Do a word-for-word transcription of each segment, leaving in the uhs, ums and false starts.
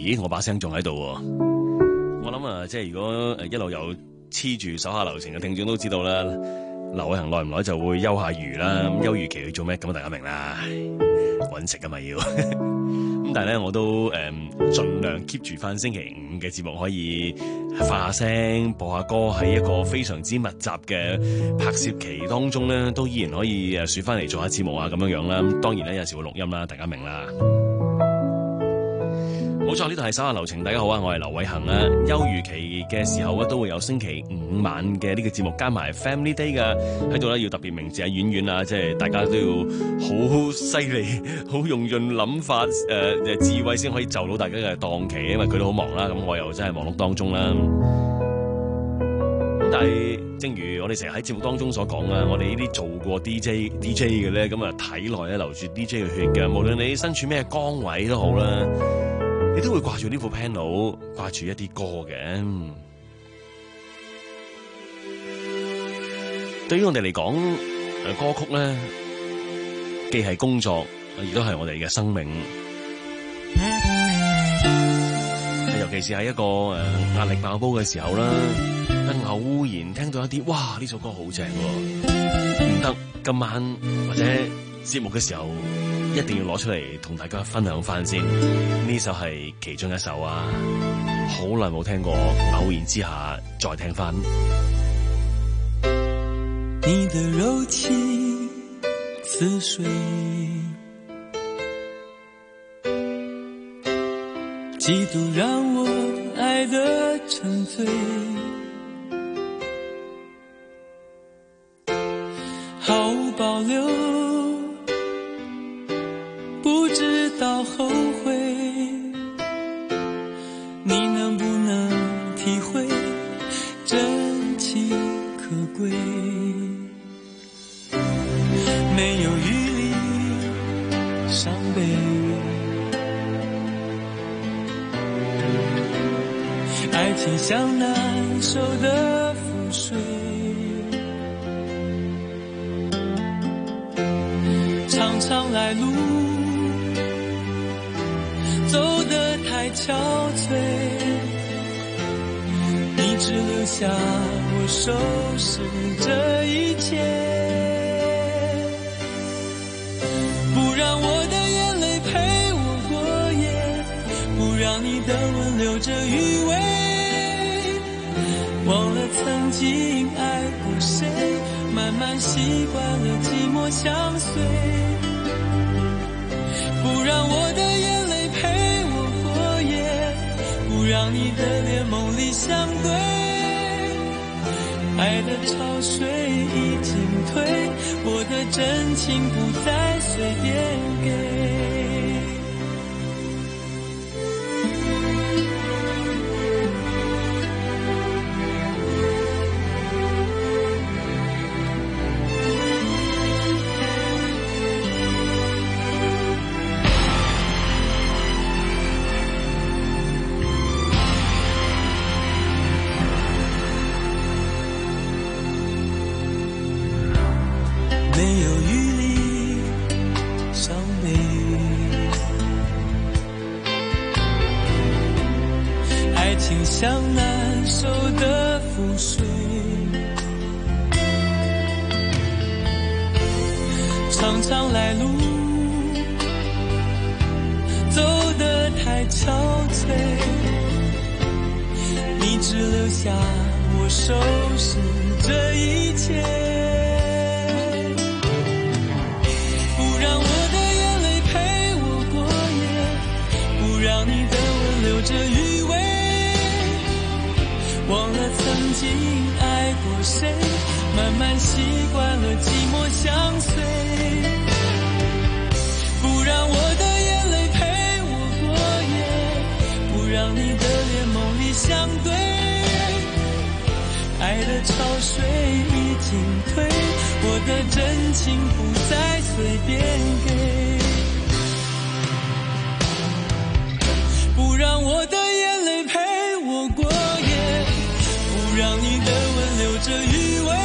咦，我把聲仲喺度喎。我諗啊，即係如果一路有黐住手下留情嘅聽眾都知道啦，劉偉恒耐唔耐就會休下魚啦。休漁期去做咩？咁大家明啦，搵食㗎嘛要。咁但係咧，我都誒、嗯、盡量 keep 住翻星期五嘅節目，可以發下聲、播下歌，喺一個非常之密集嘅拍攝期當中咧，都依然可以誒説翻嚟做下節目啊咁樣樣啦。當然咧，有時會錄音啦，大家明啦。冇錯，呢度係手下留情，大家好啊，我係劉偉恒啊。休漁期嘅時候咧，都會有星期五晚嘅呢個節目，加埋 Family Day 嘅喺度咧，要特別鳴謝阿婉婉啊，即係大家都要好犀利、好用盡諗法誒誒、呃、智慧先可以就到大家嘅檔期，因為佢都好忙啦，咁我又真係忙碌當中啦。咁但係正如我哋成日喺節目當中所講啊，我哋呢啲做過 D J D J 嘅咧，咁啊體內咧流住 D J 嘅血嘅，無論你身處咩崗位都好啦。你都會掛住呢副 panel， 掛住一啲歌嘅。對於我哋嚟講，歌曲咧既係工作，亦都係我哋嘅生命。尤其是喺一個誒壓力爆煲嘅時候啦，偶然聽到一啲哇呢首歌好正喎，唔得今晚或者節目嘅時候，一定要攞出嚟同大家分享翻先。呢首係其中一首啊，好耐冇聽過，偶然之下再聽翻。 你的柔情似水，幾度讓我愛得沉醉，毫無保留，不知道後悔，你能不能體會真情可貴，沒有餘力傷悲，愛情像難收的覆水，長長來路走得太憔悴，你只留下我收拾這一切，不讓我的眼淚陪我過夜，不讓你的吻留着餘味，忘了曾經愛過誰，慢慢習慣了寂寞相隨，不讓我的眼淚陪我過夜，不讓你的臉夢裡相對，愛的潮水已經退，我的真情不再隨便給，沒有餘力傷悲，愛情像難收的覆水，長長來路走得太憔悴，你只留下我收拾這一切，讓你的吻留着餘味，忘了曾經愛過誰，慢慢習慣了寂寞相隨，不讓我的眼淚陪我過夜，不讓你的臉夢裡相對，愛的潮水已經退，我的真情不再隨便給，不讓我的眼淚陪我過夜，不讓你的吻留着餘味，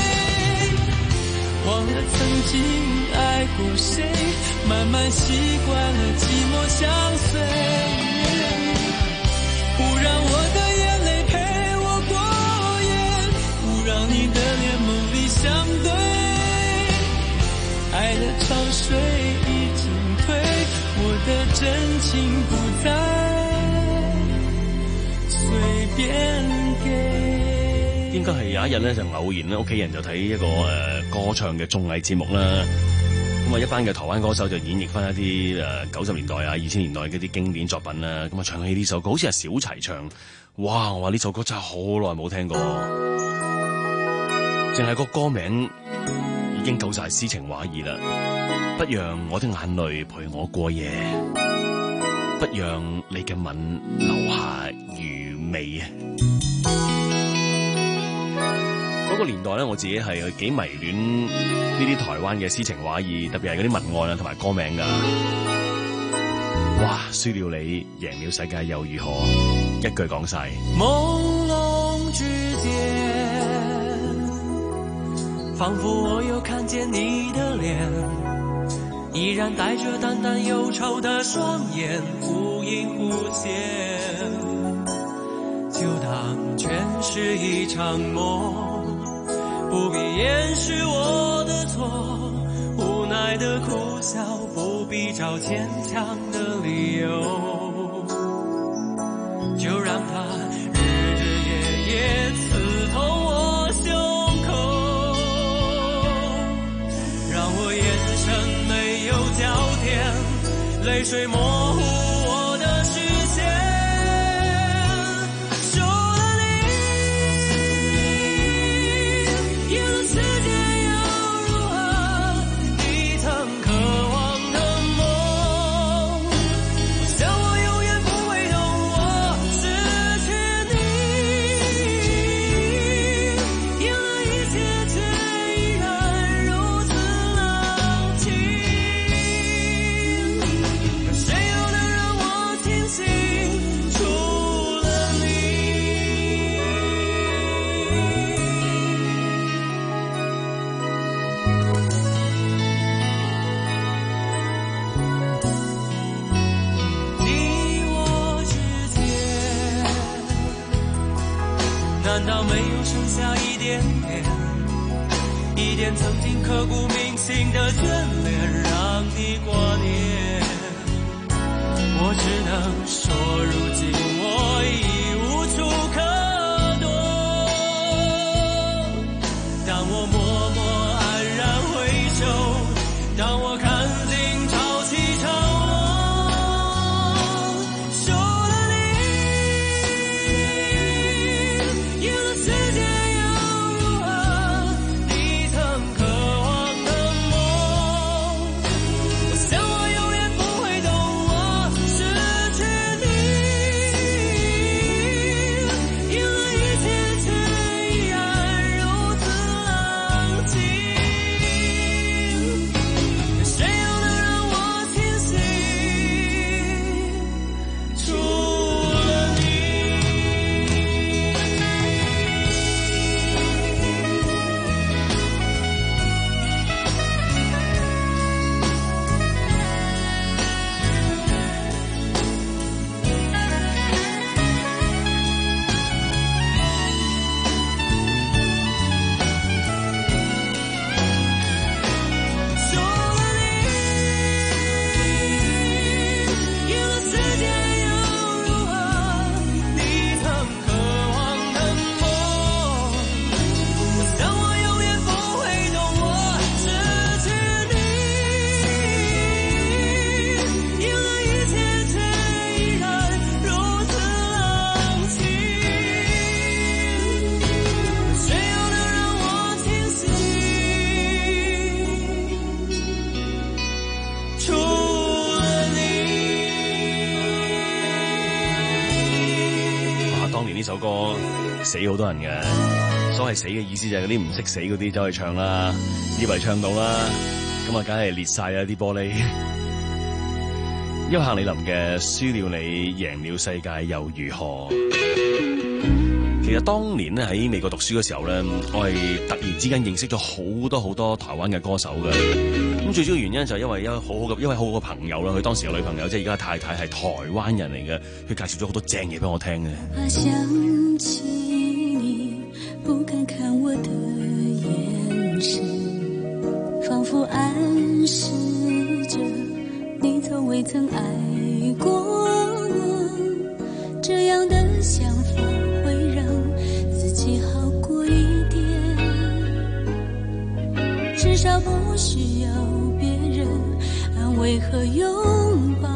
忘了曾經愛過誰，慢慢習慣了寂寞相隨， 該係有一日咧就偶然咧屋企人就睇一個誒、呃、歌唱嘅綜藝節目啦。咁啊，一班嘅台灣歌手就演繹翻一啲誒九十年代啊、二千年代嗰啲經典作品啦。咁啊，唱起呢首歌，好似係小齊唱。哇！我話呢首歌真係好耐冇聽過，淨係個歌名已經夠晒詩情畫意啦。不讓我的眼淚陪我過夜，不讓你嘅吻留下餘味啊！嗰個年代咧，我自己係幾迷戀呢啲台灣嘅詩情畫意，特別係嗰啲文案啊，同埋歌名噶。哇！輸了你，贏了世界又如何？一句講晒。 朦朧之間，仿佛我又看見你的臉，依然帶着淡淡憂愁的雙眼，忽隱忽現，就當全是一場夢。不必掩飾我的錯，無奈的苦笑，不必找堅強的理由，就讓它日日夜夜刺痛我胸口，讓我眼神沒有焦點，淚水模糊我的視線。難道沒有剩下一點點，一點曾經刻骨銘心的眷戀，讓你掛念？我只能說，如今我已無處可躲。當我默默安然回首，當我看盡潮起潮落。 呢首歌死好多人嘅，所謂死嘅意思就係嗰啲唔識死嗰啲走去唱啦，以為唱到啦，咁啊梗係裂晒啦啲玻璃。優客李林嘅輸了你，贏了世界又如何？其實當年咧喺美國讀書嘅時候咧，我係突然之間認識咗好多好多台灣嘅歌手嘅。咁最主要原因就係因為一好好嘅一位好好嘅朋友啦，佢當時嘅女朋友即係而家太太係台灣人嚟嘅，佢介紹咗好多正嘢俾我聽嘅。 想起你不敢看我的眼神，仿佛暗示着你從未曾愛過我，這樣的想法會讓自己好過一至少不需要别人安慰和拥抱。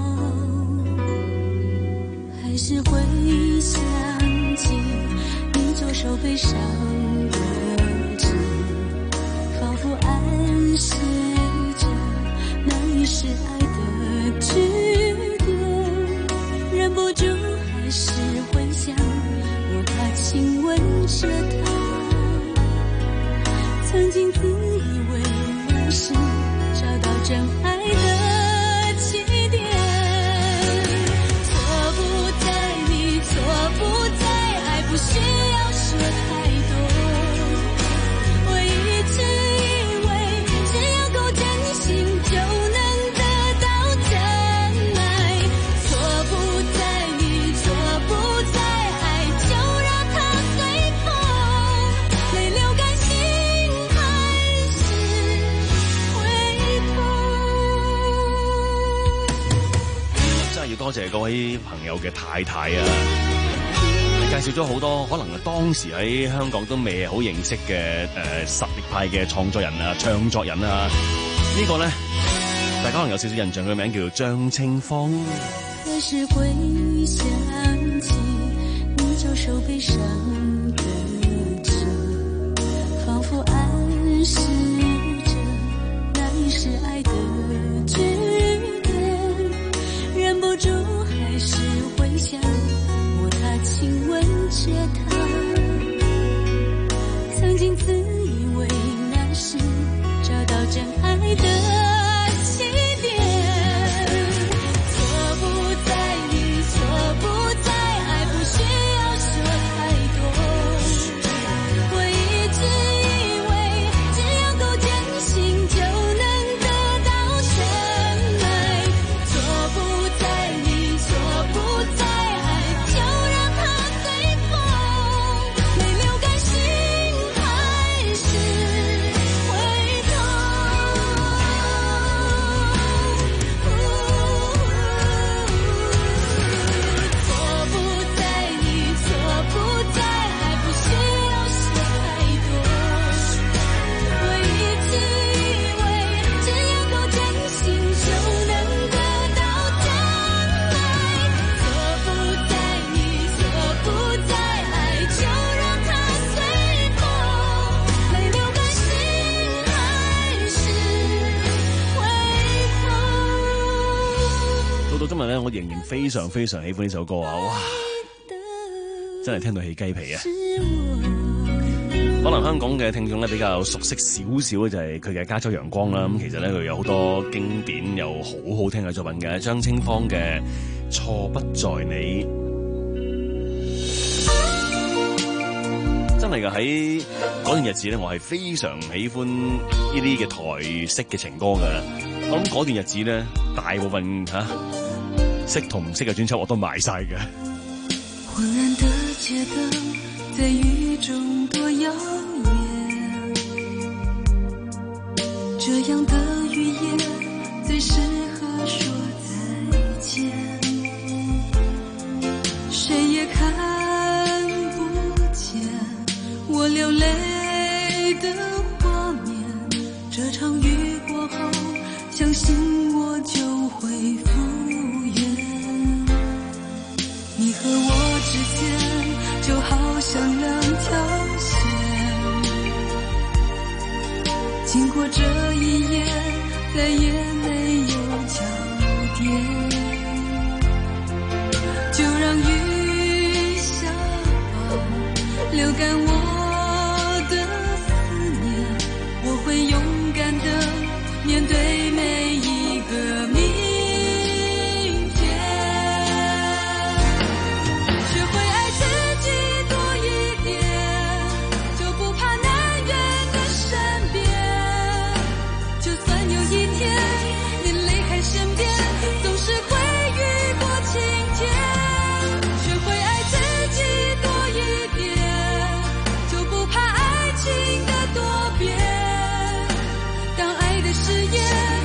还是会想起你左手背上的痣，仿佛暗示着那已是爱的句点。忍不住还是会想，我怕亲吻着她，曾经自以为那是找到真爱的起点。错不在你，错不在爱，不需要说太多。我一直以为只要够真心就能得到真爱。错不在你，错不在爱，就让它随风，泪流干心还是会痛。 真係要多謝各位朋友嘅太太啊！介紹咗好多可能當時喺香港都未好認識嘅誒、呃、實力派嘅創作人啊、唱作人啊，這個、呢個咧大家可能有少少印象，佢嘅名叫做張清芳。 還是會想起你左手背上的痣，仿佛暗示着那已是愛的句點。忍不住還是會想，摸他親吻着他，曾經自以為那是找到真愛的起點。錯不在你，錯不在愛，不需要說太多。我一直以為只要夠真心就能得到真愛。錯不在你，錯不在愛，就讓它隨風，淚流乾心還是會痛。錯不在你，錯不在愛，不需要說太多。我一直以為只要夠真心就能得到真愛。錯不在你，錯不在愛，就讓它隨風，淚流乾心還是會痛。 到到今日咧，我仍然非常非常喜歡呢首歌啊！哇，真係聽到起雞皮啊！ 是我可能香港嘅聽眾咧比較熟悉少少嘅就係佢嘅《加州陽光》啦。咁其實咧佢有好多經典又好好聽嘅作品嘅，張清芳嘅《錯不在你》。真係㗎，喺嗰段日子咧，我係非常喜歡呢啲嘅台式嘅情歌㗎。我諗嗰段日子咧，大部分嚇、啊、識同唔識嘅專輯我都買晒嘅。 昏暗的街燈在雨中多耀眼，這樣的語言最適合說再見。誰也看不見我流淚的畫面，這場雨過後相信我就會復原。你和我之間就好像兩條線，經過這一夜再也沒有交點，就讓雨下吧，流乾我的思念，我會勇敢地面對每一個明天。學會愛自己多一點，就不怕難遠的身邊。就算有一天你離開身邊，總是會雨過晴天。學會愛自己多一點，就不怕愛情的多變。當愛的誓言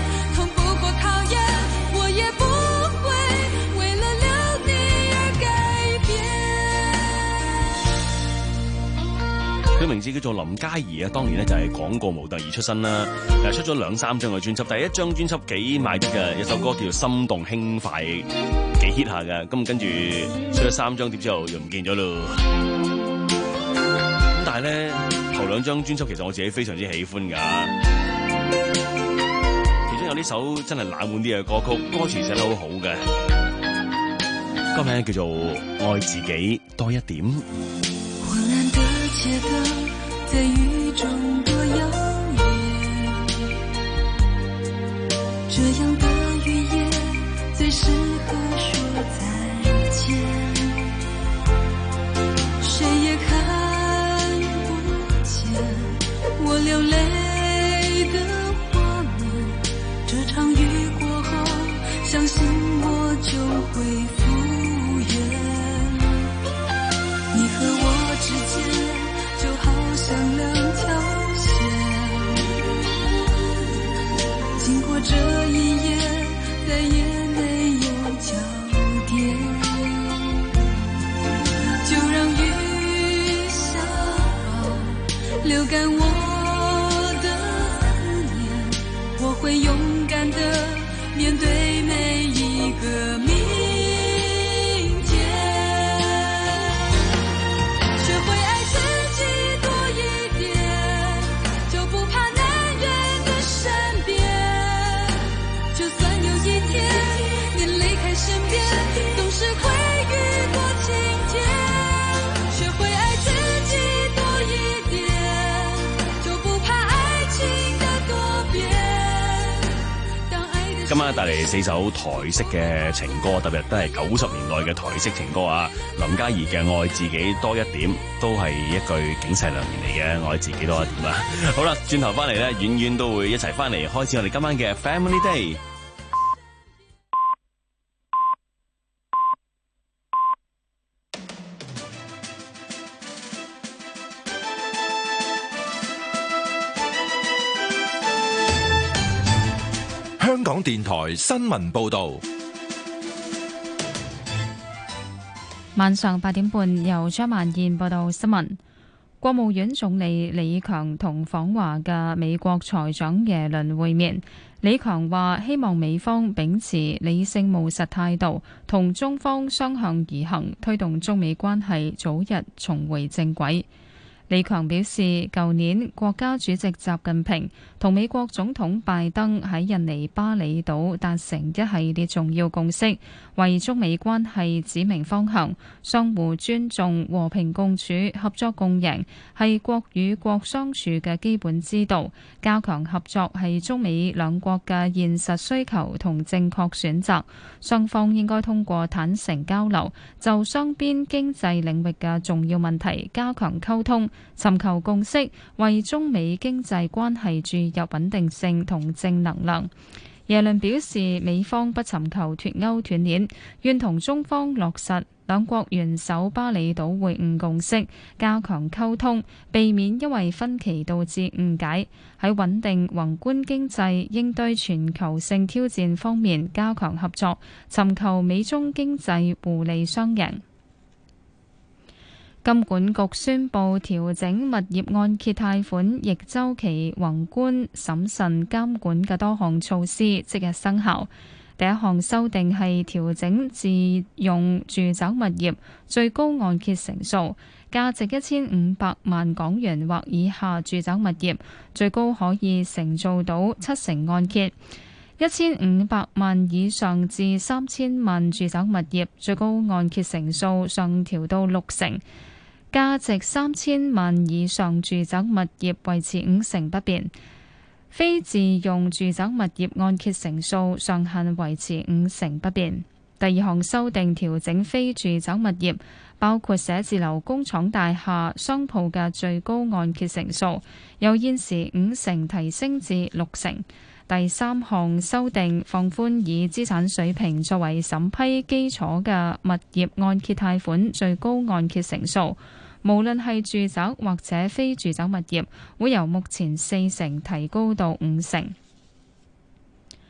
名字叫做林嘉怡啊，當年咧就係廣告模特兒出身啦，誒出咗兩三張嘅專輯，第一張專輯幾賣得嘅，有首歌叫做《心動輕快》，幾 hit 下嘅，咁跟住出咗三張碟之後又唔見咗咯。咁但係咧頭兩張專輯其實我自己非常之喜歡㗎，其中有呢首真係冷門啲嘅歌曲，歌詞寫得好好嘅，歌名叫做《愛自己多一點》。 昏暗的街燈在雨中多耀眼，這樣的雨夜最適合說再見，誰也看不見我流淚的畫面，這場雨過後相信我就會復原，你和我之間就好像兩條線，經過這一夜再也沒有交點，就讓雨下吧，流乾我的思念，我會勇敢地面對每一個明天，學會愛自己多一點，就不怕男人的身邊，就算有一天你離開身邊，總是會雨過晴天，學會愛自己多一點，就不怕愛情的多變。 今晚帶嚟四首台式嘅情歌，特別都係九十年代嘅台式情歌啊！林嘉怡嘅《愛自己多一點》都係一句警世良言嚟嘅，愛自己多一點啦。好啦，轉頭翻嚟咧，遠遠都會一齊翻嚟開始我哋今晚嘅 Family Day。 香港電台新聞報道， 晚上八點半由張萬燕報道新聞。國務院總理李強同訪華嘅美國財長耶倫會面。李強話希望美方秉持理性務實態度，同中方相向而行，推動中美關係早日重回正軌。李強表示，舊年國家主席習近平同美國總統拜登喺印尼巴厘島達成一系列重要共識，為中美關係指明方向，相互尊重、和平共處、合作共贏係國與國相處嘅基本之道。加強合作係中美兩國嘅現實需求同正確選擇。雙方應該通過坦誠交流，就雙邊經濟領域嘅重要問題加強溝通，尋求共識，為中美經濟關係注入穩定性同正能量。耶倫表示，美方不尋求脫鈎斷鏈，願同中方落實兩國元首巴厘島會晤共識，加強溝通，避免因為分歧導致誤解。喺穩定宏觀經濟、應對全球性挑戰方面加強合作，尋求美中經濟互利雙贏。金管局宣布調整物業按揭貸款逆周期宏觀審慎監管嘅多項措施，即日生效。第一項修訂係調整自用住宅物業最高按揭成數，價值一千五百萬港元或以下住宅物業最高可以承做到七成按揭；一千五百萬以上至三千萬住宅物業最高按揭成數上調到六成。價值三千萬以上住宅物業維持五成不變，非自用住宅物業按揭成數上限維持五成不變。第二項修訂調整非住宅物業，包括寫字樓、工廠大廈、商鋪嘅最高按揭成數，由現時五成提升至六成。第三項修訂放寬以資產水平作為審批基礎嘅物業按揭貸款最高按揭成數，無論係住宅或者非住宅物業，會由目前四成提高到五成。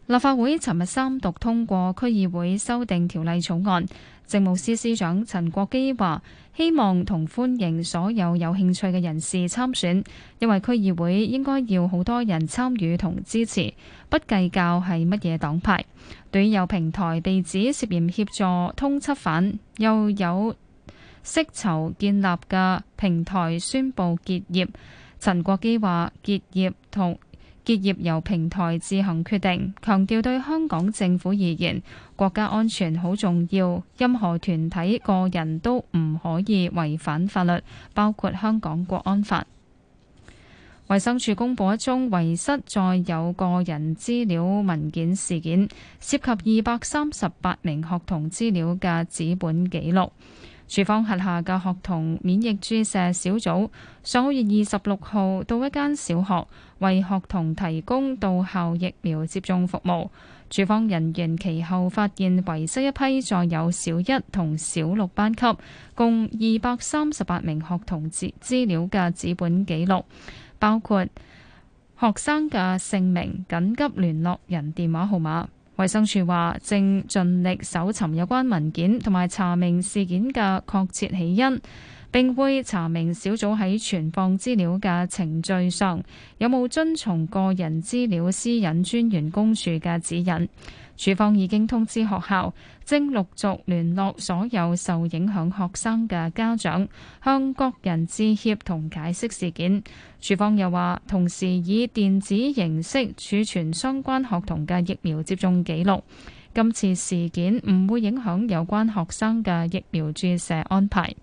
立法會尋日三讀通過區議會修訂條例草案。政務司司長陳國基話：希望同歡迎所有有興趣嘅人士參選，因為區議會應該要好多人參與同支持，不計較係乜嘢黨派。對於有平台被指涉嫌協助通緝犯，又有息籌建立嘅平台宣布結業，陳國基話：結業同結業由平台自行決定，強調對香港政府而言，國家安全好重要，任何團體個人都唔可以違反法律，包括香港國安法。衛生署公布一宗遺失載有個人資料文件事件，涉及二百三十八名學童資料嘅紙本記錄。署方轄下嘅學童免疫注射小組上個月二十六號到一間小學為學童提供到校疫苗接種服務。署方人員其後發現遺失一批載有小一同小六班級共二百三十八名學童資資料嘅紙本記錄，包括學生嘅姓名、緊急聯絡人電話號碼。衛生署話正盡力搜尋有關文件同埋查明事件嘅確切起因，並會查明小組喺存放資料嘅程序上有冇遵從個人資料私隱專員公署嘅指引。署方已經通知學校，正陸續聯絡所有受影響學生嘅家長，向各人致歉同解釋事件。署方又話，同時以電子形式儲存相關學童嘅疫苗接種記錄。今次事件唔會影響有關學生嘅疫苗注射安排。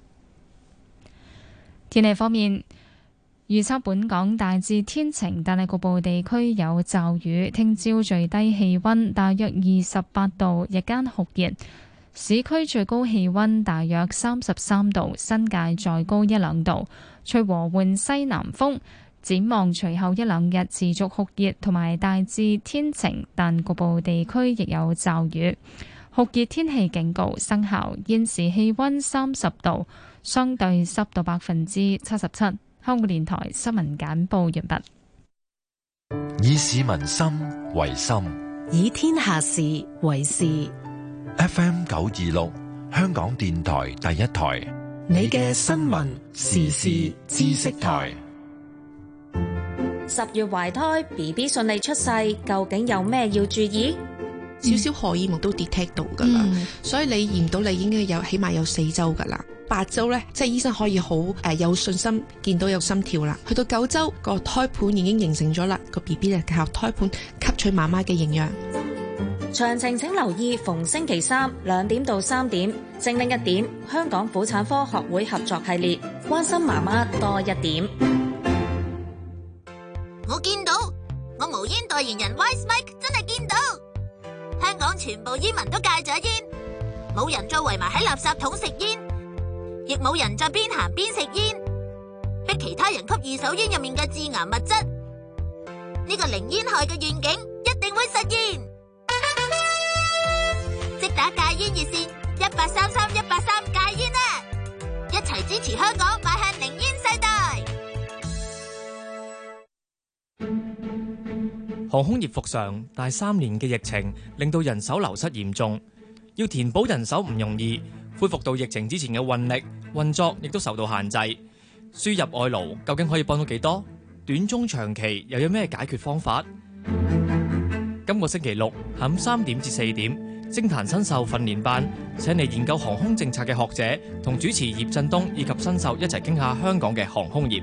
天氣方面，預測本港大致天晴，但係局部地區有驟雨。聽朝最低氣溫大約二十八度，日間酷熱，市區最高氣溫大約三十三度，新界再高一兩度。吹和緩西南風。展望隨後一兩日持續酷熱同埋大致天晴，但局部地區亦有驟雨。酷熱天氣警告生效。現時氣溫三十度，相對濕度百分之七十七。香港電台新聞簡報完畢。 以市民心為心， 以天下事為事。 F M 九二六，香港電台第一台，你嘅新聞時事知識台。 十月懷胎 ，B B 順利出世，究竟有咩要注意？ 少少荷爾蒙都 detect 到噶啦，嗯、所以你驗到你應該有起碼有四周噶啦，八周咧即係醫生可以好誒、呃、有信心見到有心跳啦。去到九周個胎盤已經形成咗啦，個 B B 就靠胎盤吸取媽媽嘅營養。 詳情請留意逢星期三兩點到三點，精靈一點香港婦產科學會合作系列，關心媽媽多一點。 我見到我無煙代言人 Wise Mike 真係見到。香港全部煙民都戒咗煙，冇人再圍埋喺垃圾桶食煙，亦冇人再邊行邊食煙，逼其他人吸二手煙入面嘅致癌物質。呢個零煙害嘅願景一定會實現。即打戒煙熱線一八三三一八三戒煙啊！一齊支持香港邁向零煙世代。 航空業復常，但三年嘅疫情令到人手流失嚴重，要填補人手唔容易，恢復到疫情之前嘅運力運作亦都受到限制。輸入外勞究竟可以幫到幾多？短中長期又有咩解決方法？今個星期六下午三點至四點，政壇新秀訓練班請嚟研究航空政策嘅學者同主持葉振東以及新秀一齊傾下香港嘅航空業。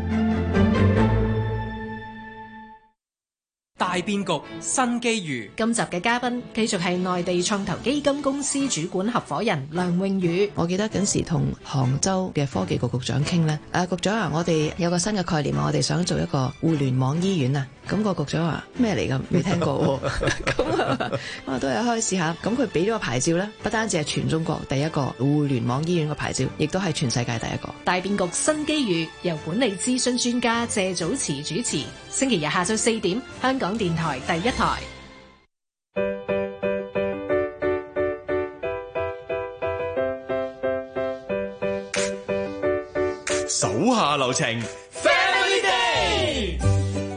大變局，新機遇。 今集嘅嘉賓繼續係內地創投基金公司主管合夥人梁穎宇。 我記得嗰時同杭州嘅科技局局長傾呢，誒、啊、局長啊，我哋有個新嘅概念，我哋想做一個互聯網醫院啊。咁、那個局長話咩嚟㗎？未聽過喎。咁啊，我都有開試下。咁佢俾咗個牌照呢，不單止係全中國第一個互聯網醫院嘅牌照，亦都係全世界第一個。 大變局，新機遇，由管理諮詢專家謝祖慈主持。星期日下晝四點，香港電台第一台。 手下留情 ，Family Day。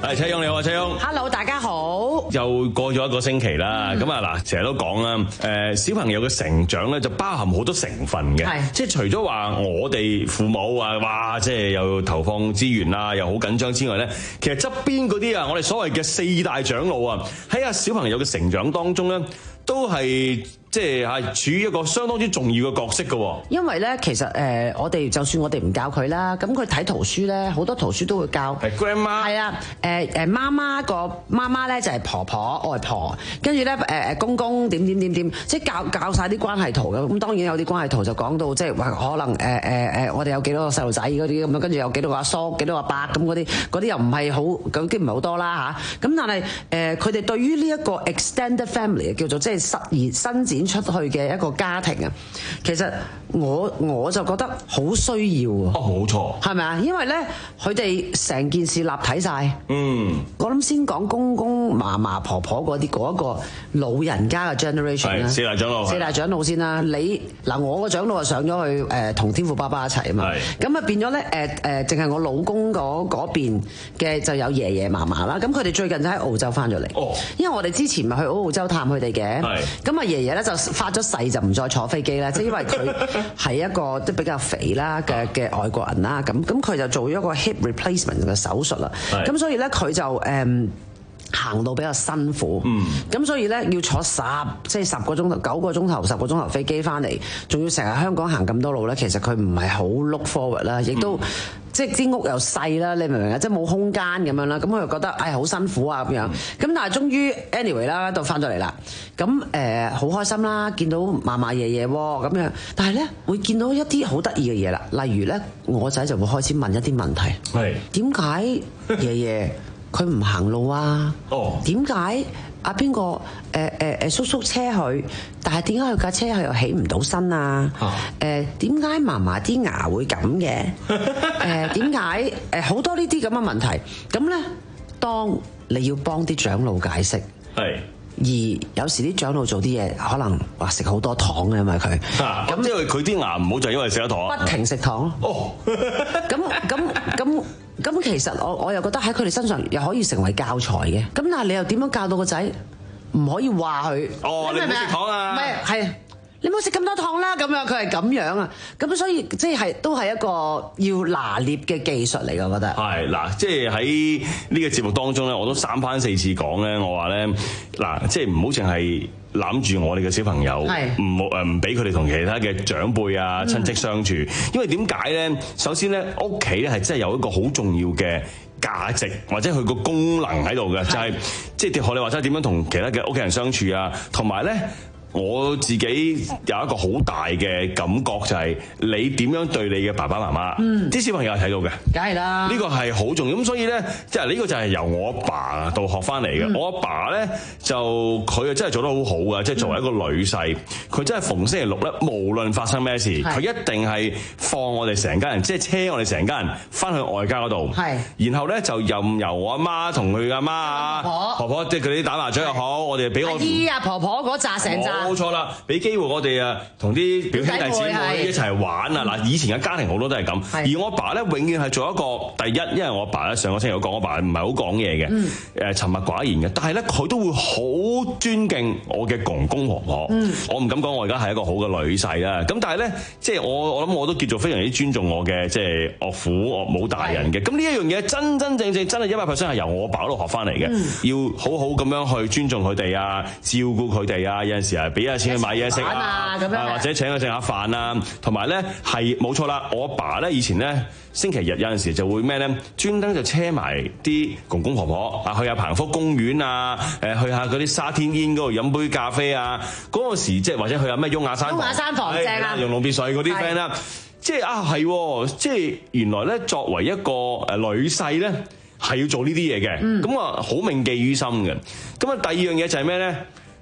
係車翁你好啊，車翁。 Hello， 大家好。 又過咗一個星期啦，咁啊嗱，成日都講啦，誒小朋友嘅成長咧就包含好多成分嘅，即係除咗話我哋父母啊，哇，即係又投放資源啦，又好緊張之外咧，其實側邊嗰啲啊，我哋所謂嘅四大長老啊，喺啊小朋友嘅成長當中咧，都係即係係處於一個相當之重要嘅角色嘅。 因為咧，其實誒、呃，我哋就算我哋唔教佢啦，咁佢睇圖書咧，好多圖書都會教。 係 grandma。係啊，誒誒媽媽個媽媽咧就係婆婆外婆，跟住咧誒誒公公點點點點，即係教教曬啲關係圖嘅。咁當然有啲關係圖就講到即係話可能誒誒誒，我哋有幾多個細路仔嗰啲咁樣，跟住有幾多個阿叔，幾多個阿伯咁嗰啲，嗰啲又唔係好，嗰啲唔係好多啦嚇。咁但係誒，佢哋對於呢一個 extended family 叫做即係實而伸展出去嘅一個家庭啊，其實我我就覺得好需要啊。 哦，冇錯， 係咪啊？因為咧，佢哋成件事立體晒。 嗯， 我諗先講公公嫲嫲婆婆嗰啲嗰一個老人家嘅 generation 啦。 四大長老。 四大長老先啦。你嗱，我個長老啊上咗去誒同天父爸爸一齊啊嘛。咁啊變咗咧誒誒，淨係我老公嗰嗰邊嘅就有爺爺嫲嫲啦。咁佢哋最近就喺澳洲翻咗嚟。哦。因為我哋之前咪去澳洲探佢哋嘅。係。咁啊爺爺咧就發咗誓就唔再坐飛機啦，即係因為佢係一個即係比較肥啦嘅嘅外國人啦，咁咁佢就做咗一個 hip replacement 嘅手術啦，咁所以咧佢就誒、嗯、行路比較辛苦，咁、嗯、所以咧要坐十即係十個鐘頭、九個鐘頭、十個鐘頭飛機翻嚟，仲要成日香港行咁多路咧，其實佢唔係好 look forward 啦，亦都。嗯即係啲屋又細啦，你明唔明啊？即係冇空間咁樣啦，咁佢又覺得唉好辛苦啊咁樣。咁但係終於 anyway 啦，到翻咗嚟啦。咁誒好開心啦，見到嫲嫲爺爺喎咁樣。但係咧會見到一啲好得意嘅嘢啦，例如咧我仔就會開始問一啲問題。係點解爺爺佢唔行路啊？哦，點解？阿邊個誒誒誒叔叔車佢，但係點解佢架車佢又起唔到身啊？誒點解嫲嫲啲牙會咁嘅？誒點解誒好多呢啲咁嘅問題？咁咧，當你要幫啲長老解釋，係而有時啲長老做啲嘢，可能話食好多糖嘅，因為佢咁，因為佢啲牙唔好就係因為食咗糖，不停食糖哦。咁咁咁。咁其實我我又覺得喺佢哋身上又可以成為教材嘅。咁但係你又點樣教到個仔唔可以話佢？哦，你唔好食糖啊！唔係，係你唔好食咁多糖啦。咁樣佢係咁樣啊。咁所以即係都係一個要拿捏嘅技術嚟嘅，我覺得。係嗱，即係喺呢個節目當中咧，我都三番四次講咧，我話咧嗱，即係唔好淨係攬住我哋嘅小朋友，唔好誒唔俾佢哋同其他嘅長輩啊、親戚相處，因為點解咧？首先咧，屋企咧係真係有一個好重要嘅價值或者佢個功能喺度嘅，就係即係學你話齋點樣同其他嘅屋企人相處啊，同埋咧。我自己有一個好大嘅感覺，就係你點樣對你嘅爸爸媽媽，嗯，啲小朋友係睇到嘅，梗係啦。呢個係好重要，咁所以咧，即係呢個就係由我阿爸度學翻嚟嘅。我阿爸咧就佢啊真係做得好好嘅，即係作為一個女婿，佢真係逢星期六咧，無論發生咩事，佢一定係放我哋成家人，即係車我哋成家人翻去外家嗰度，係。然後咧就任由我阿媽同佢阿媽啊、婆婆，即係佢啲打麻雀又好，我哋俾我姨啊婆婆嗰扎成扎。冇錯啦，俾機會我哋啊，同啲表兄弟姊妹一齊玩啊！嗱，以前嘅家庭好多都係咁，而我爸咧永遠係做一個第一，因為我爸咧上個星期有講，我爸唔係好講嘢嘅，誒沉默寡言嘅，但係咧佢都會好尊敬我嘅公公婆婆。嗯、我唔敢講我而家係一個好嘅女婿啦，咁但係咧，即係我我諗我都叫做非常之尊重我嘅即係岳父岳母大人嘅。咁呢一樣嘢真真正正真係一百 percent 係由我爸嗰度學翻嚟嘅，嗯、要好好咁樣去尊重佢哋啊，照顧佢哋啊，有陣時係。俾下錢去買嘢食啊，或者請佢食下飯啊，同埋咧係冇錯啦。我阿爸咧以前咧星期日有陣時就會咩咧，專登就車埋啲公公婆婆啊去下彭福公園啊，誒去下嗰啲沙天煙嗰度飲杯咖啡啊。嗰個時即係或者去下咩雍雅山房，雍雅山房正啊，容龍別墅嗰啲 friend 啦。即係啊係，即係原來咧作為一個誒女婿咧係要做呢啲嘢嘅，咁啊好銘記於心嘅。咁啊第二樣嘢就係咩咧？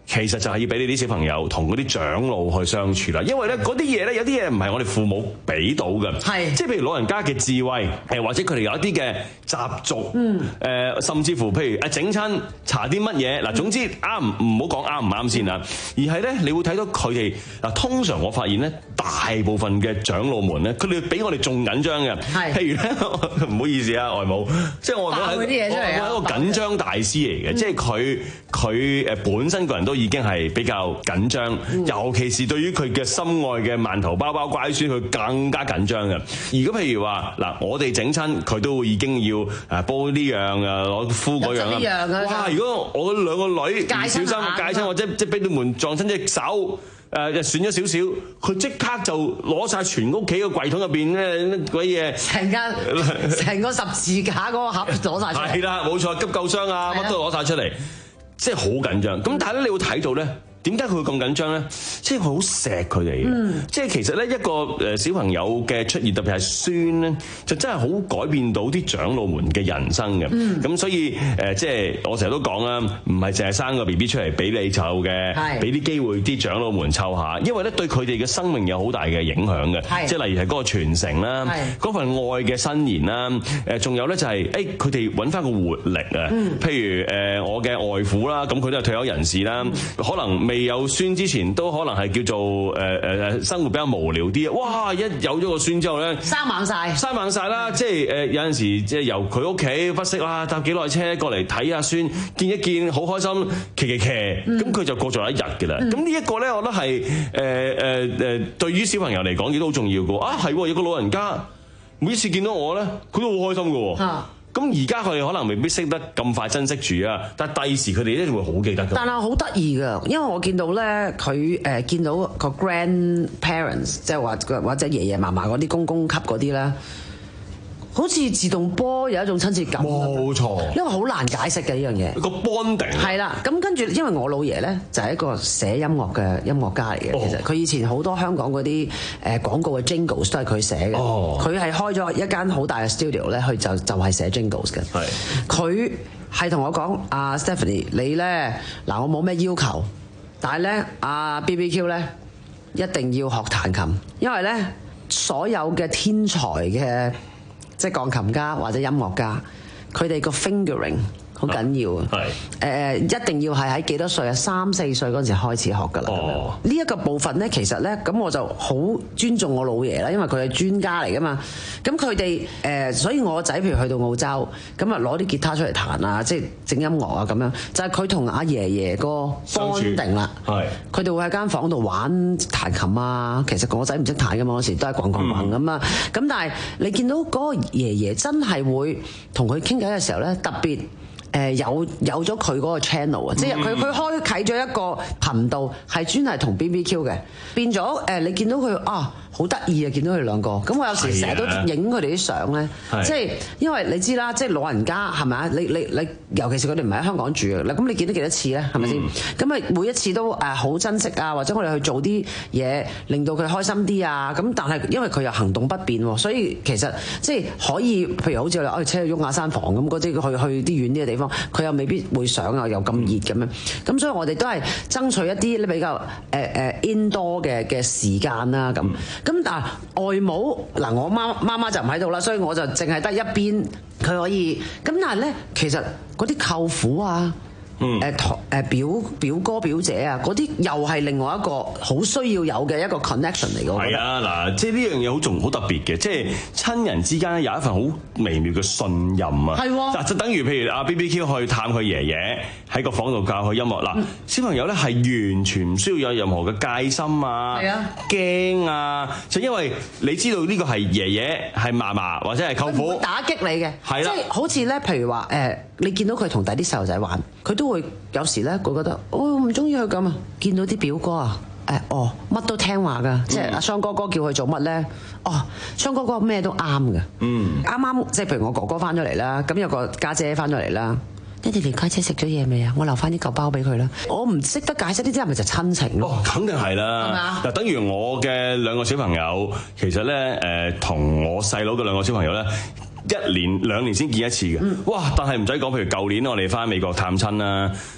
其實就係要俾你啲小朋友同嗰啲長老去相處啦，因為咧嗰啲嘢咧有啲嘢唔係我哋父母俾到嘅，係即係譬如老人家嘅智慧，誒或者佢哋有一啲嘅習俗，嗯，誒甚至乎譬如誒整親搽啲乜嘢，嗱總之啱唔唔好講啱唔啱先啊，而係咧你會睇到佢哋嗱，通常我發現咧大部分嘅長老們咧，佢哋比我哋仲緊張嘅，係譬如咧唔好意思啊外母，即係我係我係一個緊張大師嚟嘅，即係佢佢誒本身個人都已經係比較緊張，嗯、尤其是對於佢嘅心愛嘅饅頭包包乖孫，佢更加緊張嘅。如果譬如話嗱，我哋整親佢都會已經要誒煲呢樣啊，攞敷嗰樣啊。哇！如果我兩個女唔小心戒親，或者即係俾到門撞親隻手，誒、呃、損咗少少，佢即刻就攞晒全屋企嘅櫃桶入邊咧鬼嘢，成間成個十字架嗰個盒攞晒出嚟。係啦，冇錯，急救箱啊，乜都攞晒出嚟。即係好緊張，咁但係咧，你會睇到咧，點解佢會咁緊張咧？即係佢好錫佢哋嘅，嗯、即係其實咧一個誒小朋友嘅出現，特別係孫咧，就真係好改變到啲長老們嘅人生嘅。咁、嗯、所以誒，即係我成日都講啦，唔係淨係生個 B B 出嚟俾你湊嘅，俾啲機會啲長老們湊下，因為咧對佢哋嘅生命有好大嘅影響嘅。即係例如係嗰個傳承啦，嗰份愛嘅伸延啦，誒仲有咧就係誒佢哋揾翻個活力啊。嗯、譬如誒我嘅外父啦，咁佢都係退休人士啦，嗯、可能未有孫之前都可能係叫做誒誒生活比較無聊啲啊！哇，一有咗個孫之後咧，生猛晒，生猛晒啦！即係誒有陣時即係由佢屋企不識啦，搭幾耐車過嚟睇下孫，見一見好開心，騎騎騎，咁佢就過咗一日嘅啦。咁呢一個咧，我覺得係誒誒誒對於小朋友嚟講亦都好重要嘅。啊，係有個老人家每一次見到我咧，佢都好開心嘅。啊咁而家佢哋可能未必識得咁快珍惜住啊，但係第時佢哋一定會好記得㗎。但係好得意㗎，因為我見到咧，佢誒見到個 grandparents， 即係話或者爺爺嫲嫲嗰啲公公級嗰啲咧，好似自動波有一種親切感。冇錯，因為好難解釋嘅呢樣嘢。個 bonding 係啦，咁跟住因為我老爺咧就係一個寫音樂嘅音樂家嚟嘅，其實佢以前好多香港嗰啲誒廣告嘅 jingles 都係佢寫嘅。佢係開咗一間好大嘅 studio 咧，佢就就係寫 jingles 嘅。係，佢係同我講：阿 Stephanie，你咧嗱，我冇咩要求，但係咧阿 B B Q 咧一定要學彈琴，因為咧所有嘅天才嘅。即係鋼琴家或者音樂家，佢哋個 fingering 好緊要啊！係誒、呃，一定要係喺幾多歲啊？三四歲嗰陣時開始學㗎啦。哦，呢一個部分咧，其實咧，咁我就好尊重我老爺啦，因為佢係專家嚟㗎嘛。咁佢哋誒，所以我個仔譬如去到澳洲，咁啊攞啲吉他出嚟彈啊，即係整音樂啊咁樣，就係佢同阿爺爺個 bonding 啦。係，佢哋會喺間房度玩彈琴啊。其實我個仔唔識彈㗎嘛，嗰時都係滾滾滾咁啊。咁、嗯、但係你見到嗰個爺爺真係會同佢傾偈嘅時候咧，特別。誒有有咗佢嗰個 channel 啊，即係佢佢開啟咗一個頻道，係專係同 B B Q 嘅，變咗誒你見到佢啊好得意啊，見到佢兩個，咁我有時成日都影佢哋啲相咧，即係因為你知啦，即係老人家係咪啊？你你你尤其是佢哋唔係喺香港住嘅，咁你見到幾多次咧？係咪先？咁啊、嗯、每一次都誒好珍惜啊，或者我哋去做啲嘢令到佢開心啲啊，咁但係因為佢又行動不便喎，所以其實即係可以，譬如好似我哋哦車去喐下山房咁嗰啲，去去啲遠啲嘅地方。佢又未必會想啊，又咁熱咁樣，咁所以我哋都係爭取一啲比較誒誒 indoor 嘅嘅時間啦，咁咁但係外母嗱，我媽媽媽就唔喺度啦，所以我就淨係得一邊佢可以，咁但係咧其實嗰啲舅父啊。嗯，誒堂誒表表哥表姐啊，嗰啲又係另外一個好需要有嘅一個 connection 嚟嘅。係啊，嗱，即係呢樣嘢好重好特別嘅，即係親人之間咧有一份好微妙嘅信任啊。係喎，就等於譬如阿 B B Q 去探佢爺爺喺個房度教佢音樂，嗱、嗯、小朋友咧係完全唔需要有任何嘅戒心啊，係啊，驚啊，就因為你知道呢個係爺爺係嫲嫲或者係舅父，打擊你嘅，係啦，即係好似咧，譬如話誒、呃，你見到佢同第啲細路仔玩，佢都會有時咧，佢覺得哦唔中意佢咁啊！見到啲表哥啊，誒哦乜都聽話噶，嗯、即係阿雙哥哥叫佢做乜咧？哦，雙哥哥咩都啱嘅。嗯，啱啱即係譬如我哥哥翻咗嚟啦，咁有個家姐翻咗嚟啦，爹哋連家姐食咗嘢未啊？我留翻啲舊包俾佢啦。我唔識得解釋呢啲係咪就親情咯？哦，肯定係啦。係咪啊？嗱，等於我嘅兩個小朋友，其實咧誒，同、呃、我細佬嘅兩個小朋友咧。一年兩年先見一次嘅，哇！但係唔使講，譬如舊年我哋翻美國探親啦，都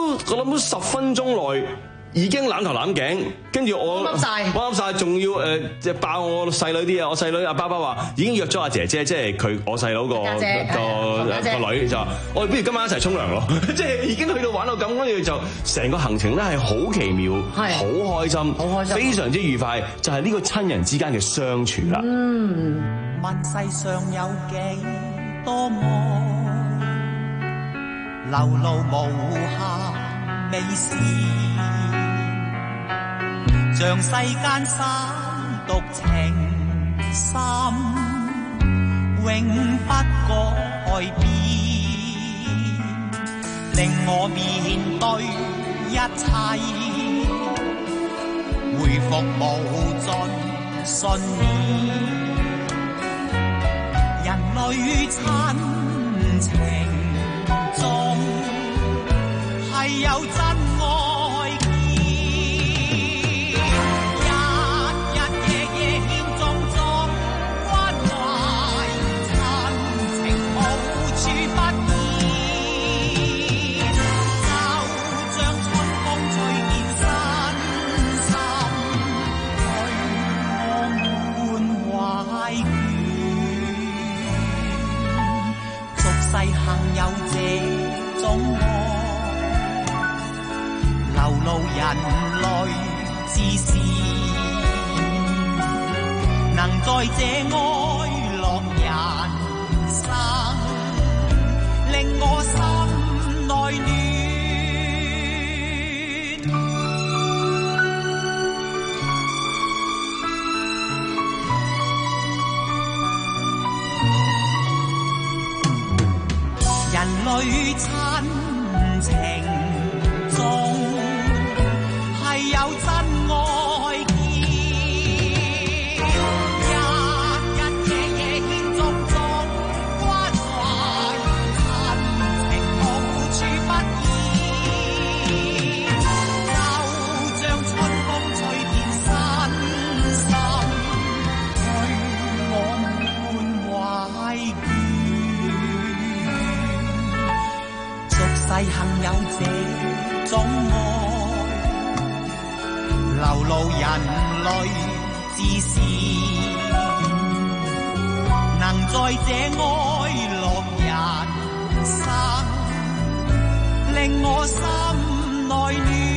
我諗到十分鐘內。已經攬頭攬頸，跟住我攬晒， 攬晒，仲要誒即係爆我細女啲啊！我細女阿包包話已經約咗阿姐姐，即係佢我細佬個個個女就話：我哋不如今晚一齊沖涼咯！即係已經去到玩到咁，跟住就成個行程咧係好奇妙，好開心，好開心，非常之愉快，就係呢個親人之間嘅相處啦。 嗯，問世上有幾多愛，流露無限美事。像世間三毒情深，永不改變，令我面對一切，回復無盡信念。人類親情中係有真愛。世幸有這種愛，流露人類之事，能在這愛樂人生，令我心內暖。人類親情中係有真愛見，日日夜夜獻種種關懷，親情無處不現，就像春風吹遍身心，對我滿懷眷。世幸有這種愛，流露人類之事，能在這愛樂人生，令我心內暖。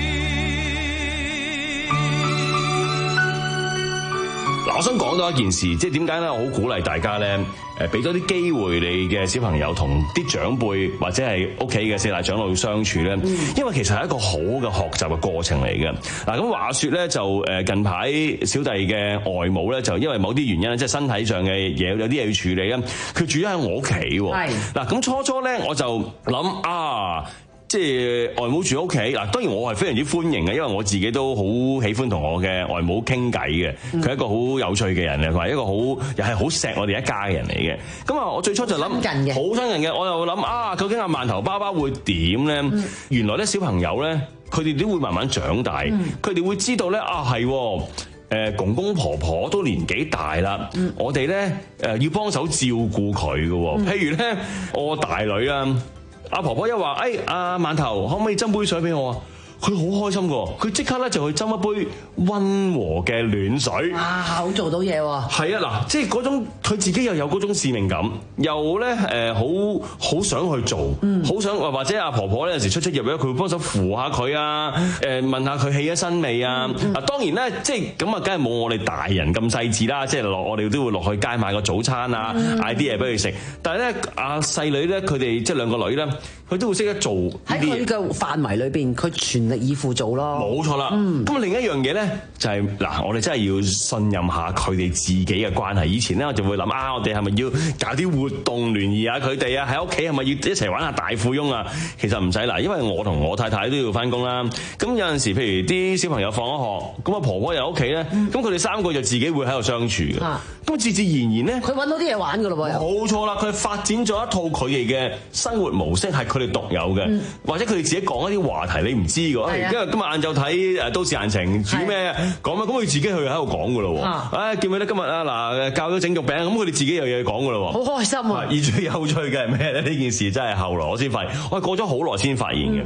嗱，我想講多一件事，即係點解咧？我好鼓勵大家咧，誒俾多啲機會你嘅小朋友同啲長輩或者係屋企嘅四大長老相處咧，嗯、因為其實係一個好嘅學習嘅過程嚟嘅。嗱，咁話說咧，就誒近排小弟嘅外母咧，就因為某啲原因，即係身體上嘅嘢有啲嘢要處理咧，佢住咗喺我屋企喎。嗱，咁初初咧我就諗啊。即係外母住屋企嗱，當然我係非常之歡迎嘅，因為我自己都好喜歡同我嘅外母傾偈嘅。佢係一個好有趣嘅人嚟，同埋一個好又係好錫我哋一家嘅人嚟嘅。咁啊，我最初就諗好親近嘅，我又諗啊，究竟阿饅頭爸爸會點咧？嗯、原來咧小朋友咧，佢哋都會慢慢長大，佢哋、嗯、會知道咧啊係誒公公婆婆都年紀大啦，嗯、我哋咧誒要幫手照顧佢嘅。嗯、譬如咧我大女啊。阿婆婆一話，誒阿饅頭可唔可以斟杯水俾我啊？佢好開心噶，佢即刻咧就去斟一杯溫和嘅暖水。 啊，好做到嘢喎！ 係啊，嗱，即係嗰種佢自己又有嗰種使命感，又咧誒好好想去做，好、嗯、想或者阿婆婆咧有時出出入入，佢會幫手扶下佢啊，誒問下佢起咗身未啊？嗱、嗯，當然咧，即係咁啊，梗係冇我哋大人咁細緻啦，即係落我哋都會落去街買個早餐啊，嗌啲嘢俾佢食。但係咧，阿細女咧，佢哋即係兩個女咧，佢都會識得做。喺佢嘅範圍裏邊，佢全力以赴做咯。 冇錯啦。咁、嗯、另一樣嘢咧，就係、是、嗱，我哋真係要信任下佢哋自己嘅關係。以前咧，我就會諗啊，我哋係咪要搞啲活動聯誼下佢哋啊？喺屋企係咪要一齊玩下大富翁啊？其實唔使啦，因為我同我太太都要翻工啦。咁有陣時，譬如啲小朋友放咗學，咁阿婆婆又喺屋企咧，咁佢哋三個就自己會喺度相處嘅。咁、啊、自自然然咧， 佢揾到啲嘢玩㗎咯喎。 冇錯啦，佢發展咗一套佢哋嘅生活模式，係佢哋獨有嘅，嗯、或者佢哋自己講一啲話題你唔知㗎。因為今日晏晝睇誒都市閒情煮咩講咩，咁佢自己去喺度講㗎咯喎。啊，唉記唔記得今日啊嗱教咗整肉餅，咁佢哋自己有嘢講㗎咯喎。 好開心啊！ 而最有趣嘅係咩咧？呢件事真係後來我先發現，我係過咗好耐先發現嘅。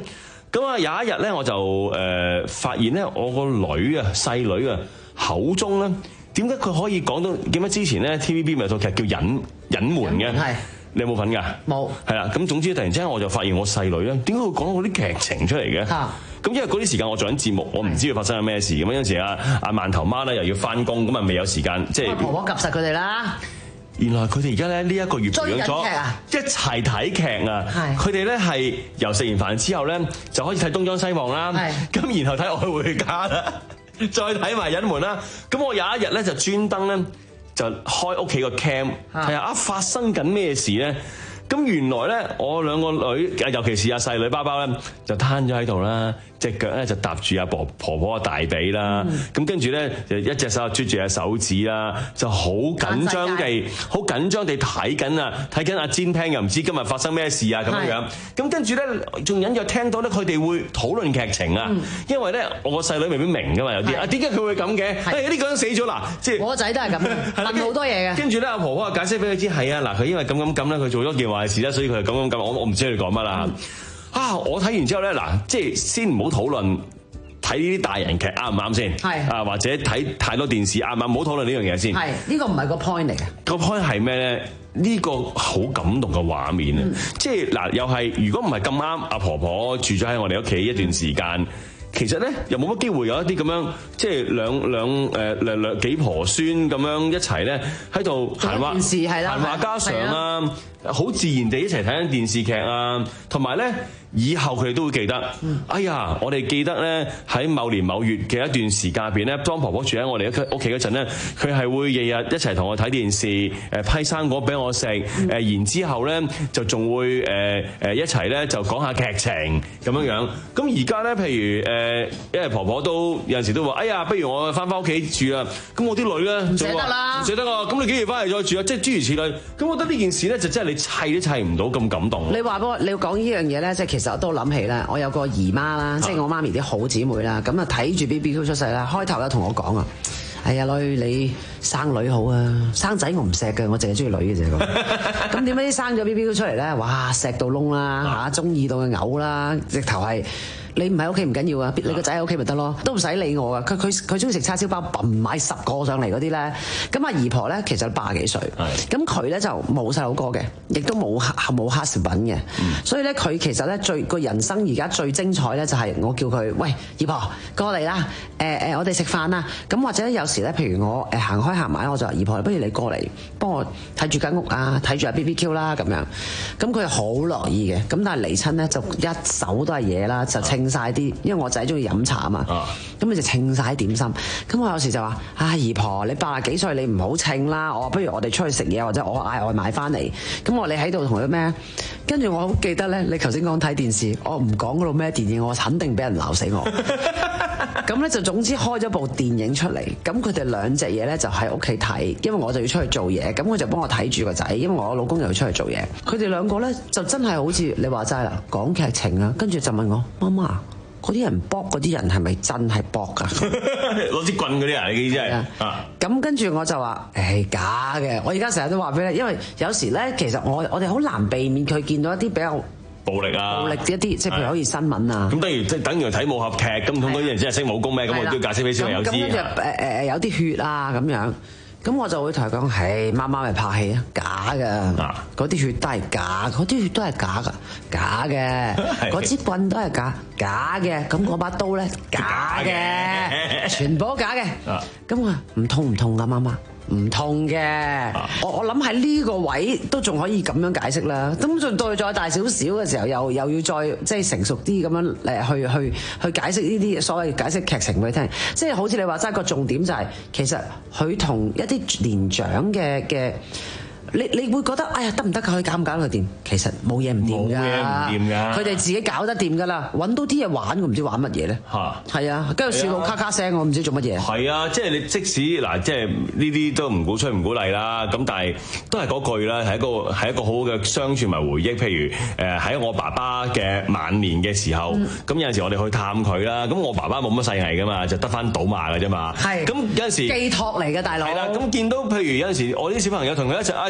咁啊有一日咧，我就誒、呃、發現咧，我個女啊細女啊口中咧，點解佢可以講到？點解之前咧 T V B 咪有套劇叫隱隱瞞嘅？係。你有冇份㗎？冇。係啦，咁總之突然之間我就發現我細女咧，點解會講嗰啲劇情出嚟嘅？嚇！咁因為嗰啲時間我做緊節目，我唔知佢發生咗咩事。咁有陣時啊，阿饅頭媽咧又要翻工，咁啊未有時間，即係婆婆夾實佢哋啦。原來佢哋而家咧呢一個月培養咗一齊睇劇啊！佢哋咧係由食完飯之後咧就可以睇東張西望啦，咁然後睇愛回家啦，再睇埋隱瞞啦。咁我有一日咧就專登咧。就開屋企個 cam 睇下啊發生緊咩事咧？咁原來咧我兩個女，尤其是阿細女包包咧，就攤咗喺度啦，隻腳咧就搭住阿婆婆婆嘅大髀啦，咁跟住咧就一隻手啜住隻手指啦，就好緊張地，好緊張地睇緊啊，睇緊阿煎聽又唔知今日發生咩事啊咁樣樣。咁跟住咧仲隱約聽到咧佢哋會討論劇情啊，因為咧我個細女未必明噶嘛，有啲啊點解佢會咁嘅？誒呢個人死咗嗱，即係我個仔都係咁，問好多嘢嘅。 跟住咧阿婆婆解釋俾佢知係啊，嗱佢因為咁咁咁咧，佢做咗件壞事啦，所以佢係咁咁咁。我我唔知你講乜啦。啊！我睇完之後咧，嗱，即係先唔好討論睇呢啲大人劇啱唔啱先，係啊，或者睇太多電視啱唔啱，唔好討論呢樣嘢先。 係呢個唔係個 point 嚟嘅。 個 point 係咩咧？呢個好感動嘅畫面啊！嗯、即係嗱，又係如果唔係咁啱，阿婆婆住咗喺我哋屋企一段時間。嗯其實咧，又冇乜機會有一啲咁樣，即係兩兩誒兩兩幾婆孫咁樣一齊咧喺度閒話閒話家常啊，好自然地一齊睇緊電視劇啊，同埋咧以後佢哋都會記得。嗯、哎呀，我哋記得咧喺某年某月嘅一段時間入邊咧，當婆婆住喺我哋屋企嗰陣咧，佢係會日日一齊同我睇電視，誒批生果俾我食，誒、嗯、然之後咧就仲會誒誒一齊咧就講下劇情咁樣樣。咁而家咧，譬如誒。誒，因為婆婆都有陣時都話，哎呀，不如我翻返屋企住啦。咁我啲女咧唔捨得啦，唔捨得啊。咁你幾時翻嚟再住啊？即係諸如此類。咁我覺得呢件事咧，就真係你砌都砌唔到咁感動。 你話俾我，你要講呢樣嘢咧，即係其實我都諗起啦。我有個姨媽啦，即係我媽咪啲好姊妹啦。咁啊睇住 B B Q 出世啦，開頭咧同我講啊，哎呀女，你生女好啊，生仔我唔錫嘅，我淨係中意女嘅啫。咁點解生咗 B B Q 出嚟咧？哇，錫到窿啦嚇，中意到佢嘔啦，直頭係。你唔喺屋企唔緊要啊，你個仔喺屋企咪得咯，都唔使理我噶。佢佢佢中意食叉燒包，揼買十個上嚟嗰啲咧。咁阿姨婆咧其實八十幾歲，咁佢咧就冇細佬哥嘅，亦都冇冇 husband 嘅。嗯、所以咧佢其實咧最個人生而家最精彩咧就係我叫佢喂姨婆過嚟啦，誒、呃、誒我哋食飯啦。咁或者有時咧，譬如我誒行開行埋，我就話姨婆，不如你過嚟幫我睇住間屋啊，睇住阿 B B Q 啦咁樣。咁佢好樂意嘅。咁但係嚟親咧就一手都係嘢啦，就清晒啲，因為我仔中意飲茶啊嘛，咁佢、啊、就稱晒點心。咁我有時就話：啊姨婆，你八十幾歲，你唔好稱啦。我話不如我哋出去食嘢，或者我嗌外賣翻嚟。咁我你喺度同佢咩？跟住我好記得咧，你頭先講睇電視，我唔講嗰度咩電影，我肯定俾人鬧死我。咁咧就總之開咗部電影出嚟，咁佢哋兩隻嘢咧就喺屋企睇，因為我就要出去做嘢，咁佢就幫我睇住個仔，因為我老公又要出去做嘢。佢哋兩個咧就真係好似你話齋啦，講劇情啊，跟住就問我媽媽。嗰啲人搏嗰啲人係咪真係搏㗎？ 攞支棍嗰啲人，你真係啊！ 咁跟住我就話：誒、欸、假嘅！我而家成日都話俾你，因為有時咧，其實我我哋好難避免佢見到一啲比較暴力啊， 暴力一啲，即係譬如好似新聞啊。咁等於即係等於睇武俠劇，咁唔通嗰啲人真係識武功咩？咁我都要解釋俾小朋友知。咁跟住誒誒有啲血啊咁樣。咁我就會同佢講：唉，媽媽咪拍戲啊，假㗎，嗰啲血都係假，嗰啲血都係假㗎，假嘅，嗰支棍都係假，假嘅，咁嗰把刀咧，假嘅，全部都假嘅。咁我話唔痛唔痛㗎，媽媽。唔痛嘅，我我諗喺呢個位都仲可以咁樣解釋啦。咁仲到再大少少嘅時候，又又要再即係成熟啲咁樣誒去去去解釋呢啲所謂解釋劇情俾你聽。即係好似你話齋個重點就係、是、其實佢同一啲年長嘅嘅。你你會覺得哎呀得唔得㗎？可以搞唔搞到佢掂？其實冇嘢唔掂㗎，冇嘢唔掂㗎。佢哋自己搞得掂㗎啦，揾到啲嘢玩，我唔知玩乜嘢咧。嚇，係啊，跟住笑到咔咔聲，我唔知做乜嘢。係啊， 即係你即使嗱，即係呢啲都唔鼓吹唔鼓勵啦。咁但係都係嗰句啦，係一個係一個好好嘅相處埋回憶。譬如誒喺我爸爸嘅晚年嘅時候，咁有陣時我哋去探佢啦。咁我爸爸冇乜細藝㗎嘛，就得翻賭馬㗎啫嘛。係。咁有陣時寄託嚟嘅大佬。係啦，咁見到譬如有陣時我啲小朋友同佢一齊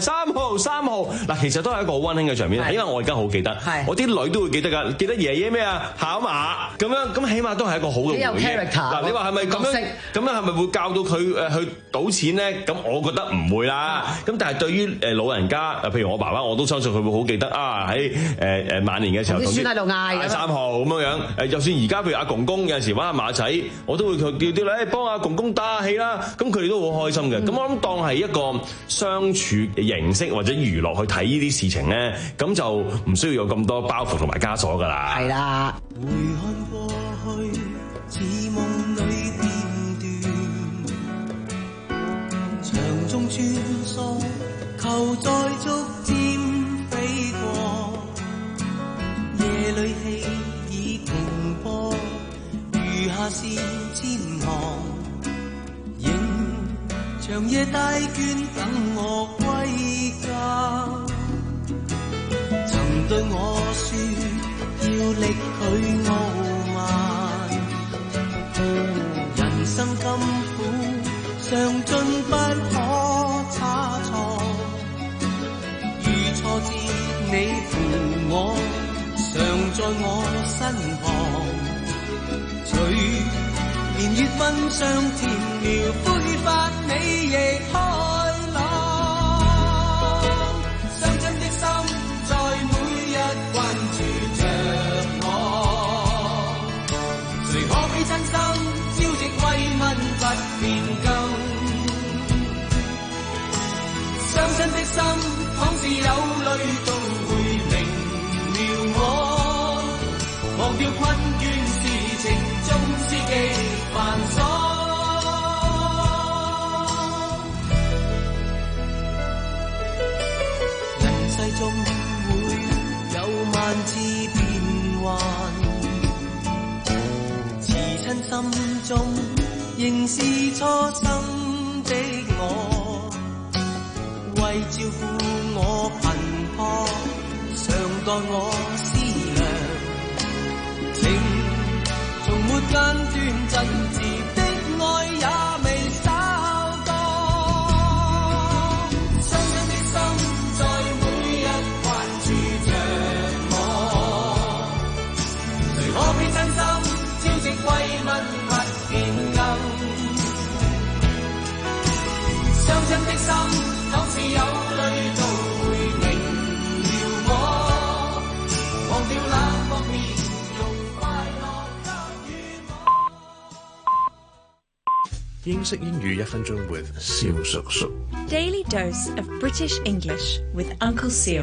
三號三號嗱，其實都係一個好溫馨嘅場面，因為我而家好記得，我啲女都會記得㗎，記得爺爺咩啊考馬咁樣，咁起碼都係一個好嘅回憶。嗱，你話係咪咁樣？咁樣係咪會教到佢誒去賭錢咧？咁我覺得唔會啦。咁但係對於誒老人家，譬如我爸爸，我都相信佢會好記得啊！喺誒誒晚年嘅時候， 同啲孫喺度嗌三號咁樣樣。誒，就算而家譬如阿公公有陣時玩下馬仔，我都會叫啲女誒幫阿公公打下氣啦。咁佢哋都好開心嘅。咁、嗯、我諗當係一個相處形式或者娛樂去睇呢啲事情咧，咁就唔需要有咁多包袱同埋枷鎖㗎啦。 係啦。 回看過去，似夢裏片段，場中穿梭，球在逐漸飛過，夜裏戲已停播，餘下是千行，仍長夜帶倦等我歸家。曾對我說要力拒傲慢，人生甘苦嘗盡不可差錯，如挫折你扶我，常在我身旁，隨年月吻上甜苗，揮發你亦開朗，傷真的心在每日關注着我，誰可比真心朝夕慰問不變更，傷真的心倘是有淚都會明了我，忘掉困倦事情縱是極繁瑣，人世中會有萬次變幻，慈親心中仍是初生的我，為照顧我頻撲，常待我思量，情從沒間斷，真摯的愛也未稍多，傷心的心在每日關注着我，誰可比真心朝夕慰問不變更，傷真的心倘是有淚都會明了我，忘掉冷漠面容，快樂給予我。 英式英語一分鐘 with 蕭叔叔。 Daily dose of British English with Uncle Seal.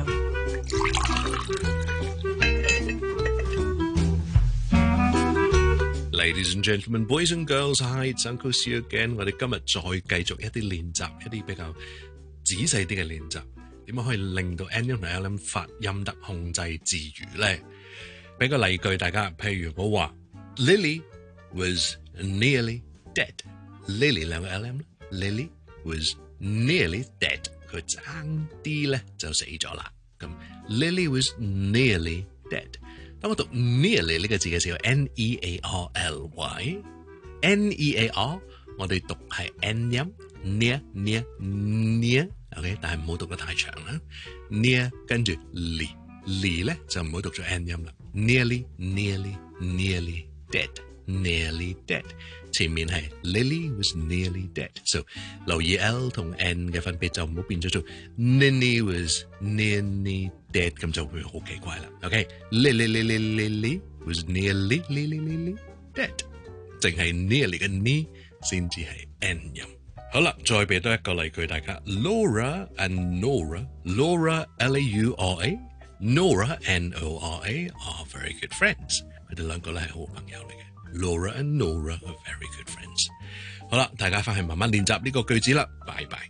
Ladies and gentlemen, boys and girls, hi, it's Uncle Seal again. 我哋今日再繼續一啲練習，一啲比較仔細啲嘅練習，點樣可以令到 N 音同 L 音發音得控制自如咧？俾個例句大家，譬如我話 Lily was nearly dead。Lily 兩個 L 音 Lily was nearly dead， 佢爭啲咧就死咗啦。咁 Lily was nearly dead。當我讀 nearly 呢個字嘅時候 ，N E A R L Y，N E A R 我哋讀係 N 音 near near near，OK， 但係唔好讀得太長啦。near 跟住 li li 咧就唔好讀咗 N 音啦。nearly nearly nearly dead，nearly dead。前面係 Lily was nearly dead，so 留意 L 同 N 嘅分別就唔好變咗做 Lily was nearly dead， 咁就會好奇怪啦。OK，Lily Lily Lily was nearly Lily Lily dead， 淨係 nearly 嘅 ne 先至係 N 音。好啦，再俾多一個例句大家 ，Laura and Nora，Laura L A U R A，Nora N O R A are very good friends， 佢哋兩個咧係好朋友嚟嘅。Laura and Nora are very good friends。好啦，大家翻去慢慢練習呢個句子啦，拜拜。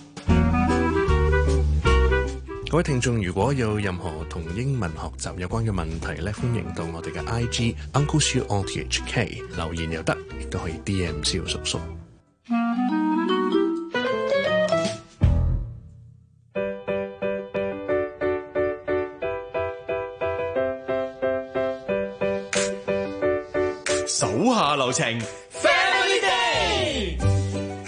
各位聽眾，如果有任何同英文學習有關嘅問題咧，歡迎到我哋嘅 I G Uncle Siu O T H K 留言又得，亦都可以 D M 蕭叔叔。 手下留情 Family Day，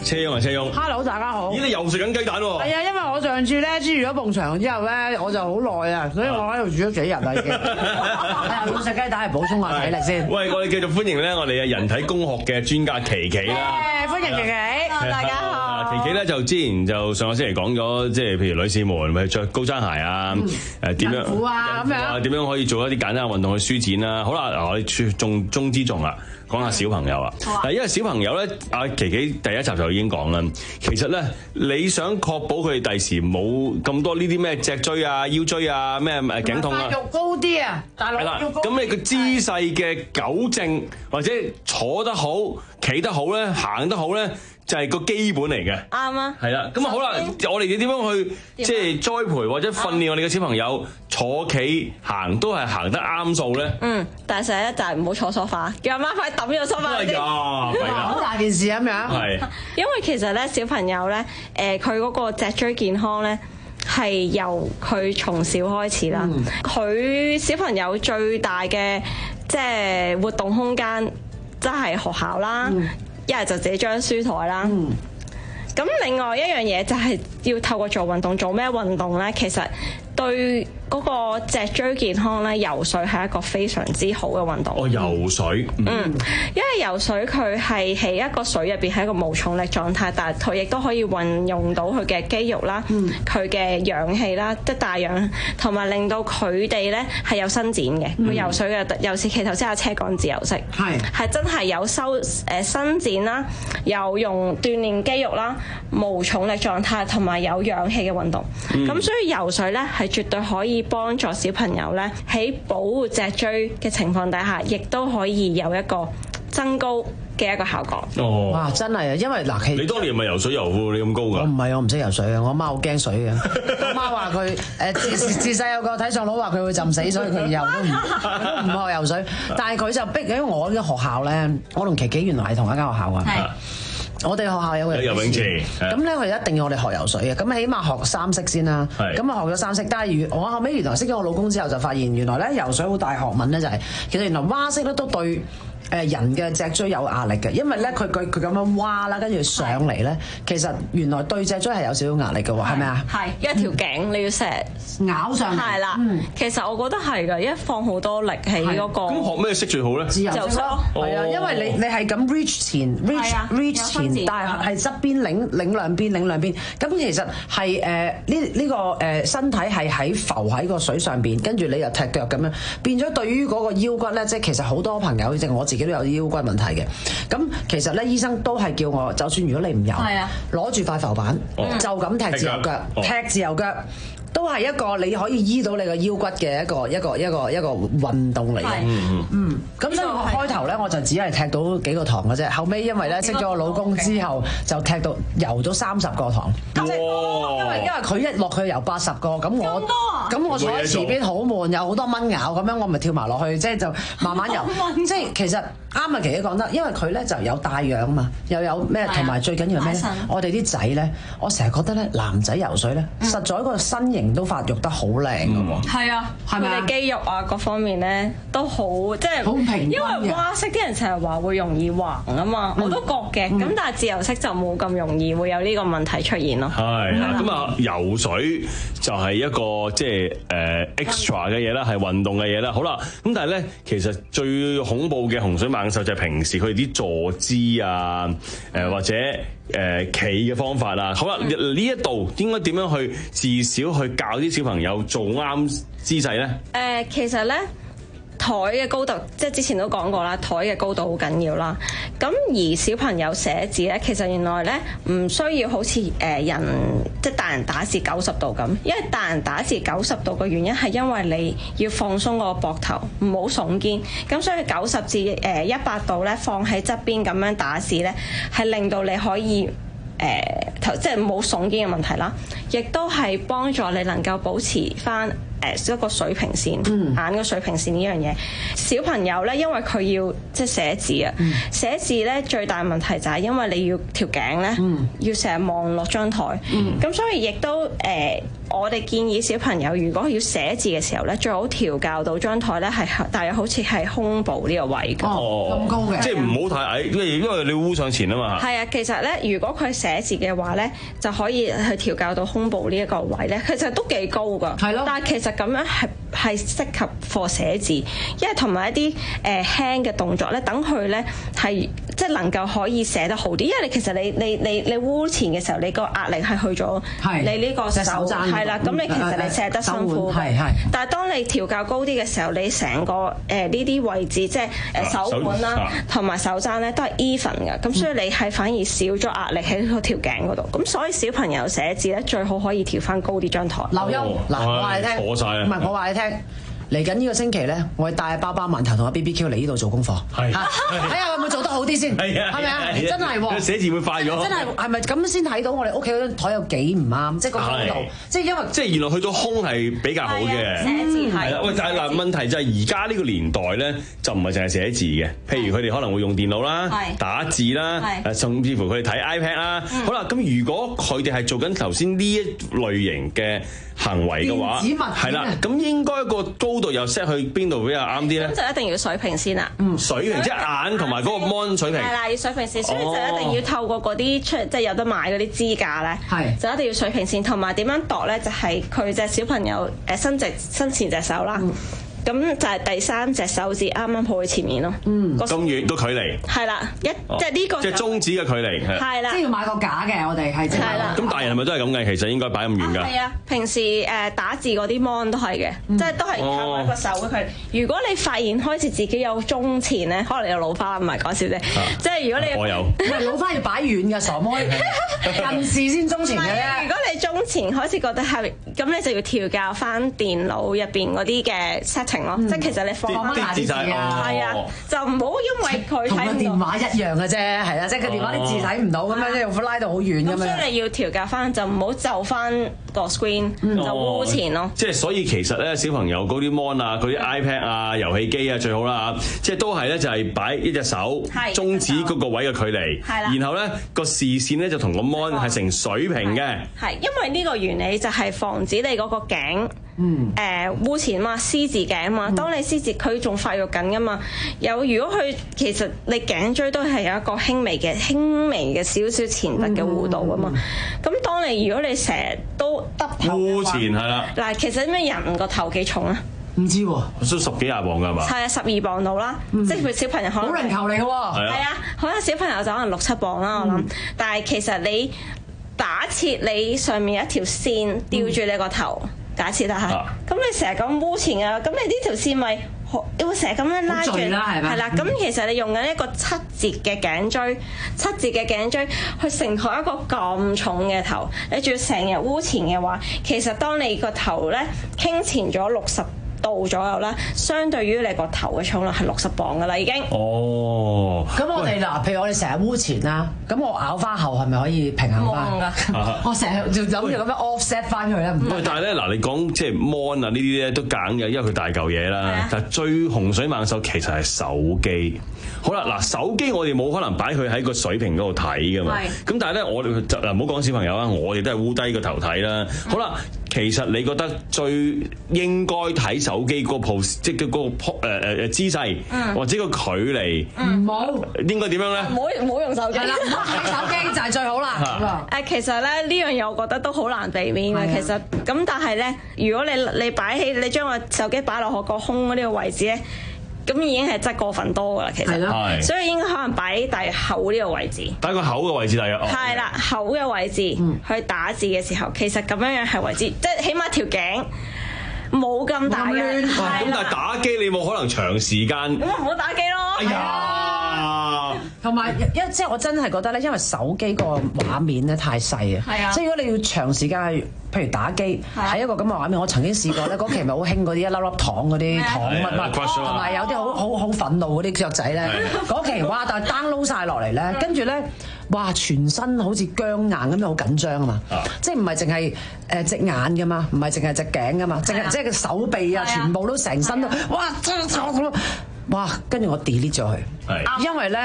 車翁啊，車翁 Hello， 大家好。 咦，你又食緊雞蛋喎？ 係啊，因為我上次咧煎完咗埲牆之後咧，我就好耐啊，所以我喺度煮咗幾日啦已經。係啊，要食雞蛋係補充下體力先。 喂，我哋繼續歡迎咧，我哋嘅人體工學嘅專家琪琪啦。 歡迎琪琪， 大家好。 琪琪咧就之前就上個星期講咗，即係譬如女士們咪着高踭鞋啊，誒點樣？ 孕婦啊咁樣。 點樣可以做一啲簡單嘅運動去舒展啦？好啦，嗱我哋重中之重啦。講下小朋友啊，嗱，因為小朋友咧，阿琪琪第一集就已經講啦。其實咧，你想確保佢哋第時冇咁多呢啲咩脊椎啊、腰椎啊、咩誒頸痛啊， 發育高啲啊，大陸要高啲。 咁你個姿勢嘅糾正或者坐得好、企得好咧、行得好咧，就係個基本嚟嘅。 啱啊。 係啦，咁啊好啦，我哋點樣去即係栽培或者訓練我哋嘅小朋友坐企行都係行得啱數咧？ 嗯，但係成日就係唔好坐梳化，叫阿媽快抌咗個梳化先。 係啊，係啊， 好大件事咁樣。 係。 因為其實咧，小朋友咧，誒佢嗰個脊椎健康咧，係由佢從小開始啦。佢、嗯、小朋友最大嘅即係活動空間，即係學校啦，一係、嗯、就自己張書台啦。咁、嗯、另外一樣嘢就係要透過做運動，做咩運動咧？其實對嗰個脊椎健康咧，游水係一個非常之好嘅運動。 哦，游水， 嗯，嗯因為游水佢係喺一個水入邊係一個無重力狀態，但係佢亦都可以運用到佢嘅肌肉啦，佢嘅、嗯、氧氣啦，即係帶氧，同埋令到佢哋咧係有伸展嘅。佢、嗯、游水嘅尤其頭先阿車講自由式，係係、嗯、真係有收誒伸展啦，有用鍛鍊肌肉啦，無重力狀態同埋有氧氣嘅運動。咁、嗯、所以游水咧係絕對可以幫助小朋友咧喺保護脊椎嘅情況底下，亦都可以有一個增高嘅一個效果。 哦， 哇，真係啊！因為嗱， 你當年咪游水游喎，你咁高㗎？ 我唔係，我唔識游水嘅。我阿媽好驚水嘅。我媽話佢誒自自細有個體操佬話佢會浸死，所以佢以後都唔都唔學游水。但係佢就逼，因為我呢個學校咧，我同琪琪原來係同一間學校啊。係。我哋學校有個游泳池， 咁咧佢一定要我哋學游水嘅，咁起碼學三式先啦。咁啊學咗三式，但係如我後尾原來識咗我老公之後，就發現原來咧游水好大學問咧，就係其實原來蛙式咧都對誒人嘅脊椎有壓力嘅，因為咧佢佢佢咁樣蛙啦，跟住上嚟咧，其實原來對脊椎係有少少壓力嘅喎，係咪啊？ 係，因為條頸你要成日咬上嚟。係啦， 其實我覺得係㗎，一放好多力喺嗰個。 咁學咩式最好咧？ 自由式咯，係啊，因為你你係咁 reach 前 reach reach 前，但係係側邊擰擰兩邊擰兩邊，咁其實係誒呢呢個誒身體係喺浮喺個水上邊，跟住你又踢腳咁樣，變咗對於嗰個腰骨咧，即係其實好多朋友即係我自己都有腰骨問題嘅。咁其實咧，醫生都係叫我，就算如果你唔游，攞住塊浮板，就咁踢自由腳，踢自由腳。都係一個你可以醫到你個腰骨嘅一個一個一個一個運動嚟嘅。嗯嗯。咁所以我開頭咧我就只係踢到幾個堂嘅啫，後尾因為咧識咗我老公之後，就踢到游咗三十個堂。哇！因為因為佢一落去游八十個，咁我咁我坐喺池邊好悶，有好多蚊咬，咁樣我咪跳埋落去，即係就慢慢游。即係其實啱啊，琪琪講得，因為佢咧就有帶氧嘛，又有咩，同埋最緊要係咩咧？我哋啲仔咧，我成日覺得咧，男仔游水咧，實在個身形都發育得好靚㗎喎。係啊， 佢哋肌肉啊各方面咧都好，即係好平均。因為蛙式啲人成日話會容易橫啊嘛，我都覺嘅。咁但係自由式就冇咁容易會有呢個問題出現咯。 係咁啊，游水就係一個即係誒 extra 嘅嘢啦，係運動嘅嘢啦。好啦，咁但係咧，其實最恐怖嘅洪水猛獸就係平時佢哋啲坐姿啊，誒或者誒企嘅方法啊。好啦，呢一度應該點樣去至少去教啲小朋友做啱姿勢咧？ 誒，其實咧。台嘅高度，即係之前都講過啦，台嘅高度好緊要啦。咁而小朋友寫字咧，其實原來咧唔需要好似誒人即係大人打字九十度咁，因為大人打字九十度嘅原因係因為你要放鬆個膊頭，唔好聳肩。咁所以九十至誒一百度咧，放喺側邊咁樣打字咧，係令到你可以。誒、呃，即係冇聳肩嘅問題啦，亦都係幫助你能夠保持翻誒一個水平線，嗯、眼嘅水平線呢樣嘢。小朋友咧，因為佢要即係寫字啊，嗯、寫字咧最大問題就係因為你要條頸咧，嗯、要成日望落張台，咁、嗯、所以亦都誒。呃我哋建議小朋友如果要寫字嘅時候咧，最好調校到張台咧係大約好似係胸部呢個位嘅。 哦， 咁高嘅， 即係唔好太矮，因為因為你烏上前啊嘛。 係啊，其實咧，如果佢寫字嘅話咧，就可以去調校到胸部呢一個位咧，其實都幾高㗎。 係咯。 但係其實咁樣係係適合 for 寫字，因為同埋一啲誒輕嘅動作咧，等佢咧係即係能夠可以寫得好啲。因為你其實你你你你烏前嘅時候，你個壓力係去咗你呢個手係啦，咁你其實你寫得辛苦嘅。但係當你調校高啲嘅時候，你成個誒呢啲位置，即係誒手腕啦，同埋手踭咧都係 even 嘅。咁所以你係反而少咗壓力喺個條頸嗰度。咁所以小朋友寫字咧，最好可以調翻高啲張台。 劉優，嗱我話你聽， 坐晒啊！ 唔係我話你聽。嚟緊呢個星期咧，我會帶包包饅頭同阿 B B Q 嚟呢度做功課， 係， 睇下有冇做得好啲先，係啊， 咪啊？真係喎， 寫字會快咗， 真係係咪咁先睇到我哋屋企嗰張台有幾唔啱？即係個高度，即係因為即係原來去到胸係比較好嘅， 寫字係啦。喂，但係嗱問題就係而家呢個年代咧，就唔係淨係寫字嘅，譬如佢哋可能會用電腦啦、打字啦，誒甚至乎佢哋睇 iPad 啦。好啦，咁如果佢哋係做緊頭先呢一類型嘅行為嘅話，係啦，咁應該個高度又 set 去邊度比較啱啲咧？ 咁就一定要水平先啦。 嗯， 水平即係眼同埋嗰個 mon 水平。 係啦，要水平線，所以就一定要透過嗰啲出即係有得買嗰啲支架咧，係就一定要水平線，同埋點樣度咧？就係佢隻小朋友誒伸直伸前隻手啦。咁就係第三隻手指啱啱抱喺前面咯。嗯， 咁遠個距離。 係啦，一即係呢個。 即係中指嘅距離。 係啦。 即係要買個架嘅，我哋係。 係啦。 咁大人係咪都係咁嘅？其實應該擺咁遠㗎。 係啊，平時誒打字嗰啲 mon 都係嘅，即係都係靠一個手嘅距離。如果你發現開始自己有中前咧，可能你有老花，唔係講笑啫。即係如果你我有。 唔係老花要擺遠嘅，傻妹。近視先中前嘅啫。 如果你中前開始覺得係，咁你就要調校翻電腦入邊嗰啲嘅 setting 咯，即係其實你放翻大啲字啊，係啊，就唔好因為佢同個電話一樣嘅啫，係啦，即係個電話啲字睇唔到咁樣，即係拉到好遠咁樣。 所以你要調校翻，就唔好就翻個 screen，就烏前咯。 即係所以其實咧，小朋友嗰啲 mon 啊、嗰啲 iPad 啊、遊戲機啊最好啦，即係都係咧就係擺一隻手中指嗰個位嘅距離，然後咧個視線咧就同個 mon 係成水平嘅。 係因為呢個原理就係防止你嗰個頸。嗯，誒烏前嘛，獅字頸嘛，當你獅字佢仲發育緊噶嘛，有如果佢其實你頸椎都係有一個輕微嘅輕微嘅少少前凸嘅弧度噶嘛，咁、嗯、當你如果你成日都耷頭烏前係啦， 嗱其實咩人個頭幾重啊？ 唔知喎， 都十幾廿磅㗎係嘛？ 係啊，十二磅到啦，嗯、即係佢小朋友可能好人球嚟嘅喎， 係啊，可能小朋友就可能六七磅啦，我諗，嗯、但係其實你打設你上面一條線吊住你個頭。嗯假設啦嚇，咁、啊、你成日咁烏前啊，咁你呢條線咪你會成日咁樣拉住，係啦，咁其實你用緊一個七節嘅頸椎，七節嘅頸椎去承托一個咁重嘅頭，你仲要成日烏前嘅話，其實當你個頭咧傾前咗六十度左右啦，相對於你個頭嘅重量係六十磅噶啦已經。 哦。 咁我哋嗱，譬如我哋成日烏前啦，咁我咬翻後係咪可以平衡翻？我成日就諗住咁樣 offset 翻佢咧。 喂，但係咧嗱，你講即係 mon 啊呢啲咧都揀嘅，因為佢大嚿嘢啦。但係最洪水猛獸其實係手機。好啦，嗱手機我哋冇可能擺佢喺個水平嗰度睇噶嘛。咁但係咧，我哋就嗱唔好講小朋友啊，我哋都係烏低個頭睇啦。好啦。其實你覺得最應該睇手機嗰個 pose，即係嗰個誒誒誒姿勢，嗯、或者個距離， 唔好、 嗯、 應該點樣咧？唔好唔好用手機，係啦，唔好睇手機就係最好啦。誒，其實咧呢樣嘢我覺得都好難避免嘅。其實咁，但係咧，如果你你擺起你將個手機擺落我個胸嗰呢個位置咧。咁已經係真係過分多㗎啦，其實，所以應該可能擺大口呢個位置， 擺個口嘅位置大約。 係啦，口嘅位置去打字嘅時候，其實咁樣樣係位置，即係起碼條頸冇咁大嘅。 咁但係打機你冇可能長時間。 咁唔好打機咯。 哎呀！ 同埋，因即係我真係覺得咧，因為手機個畫面咧太細啊，即係如果你要長時間，譬如打機，喺一個咁嘅畫面，我曾經試過咧，嗰期咪好興嗰啲一粒粒糖嗰啲糖乜乜，同埋有啲好好好憤怒嗰啲雀仔咧，嗰期哇，但係 download 曬落嚟咧，跟住咧，哇，全身好似僵硬咁樣，好緊張啊嘛，即係唔係淨係誒隻眼噶嘛，唔係淨係隻頸噶嘛，淨係即係個手臂啊，全部都成身都，哇，哇，跟住我 delete 咗佢，因為咧。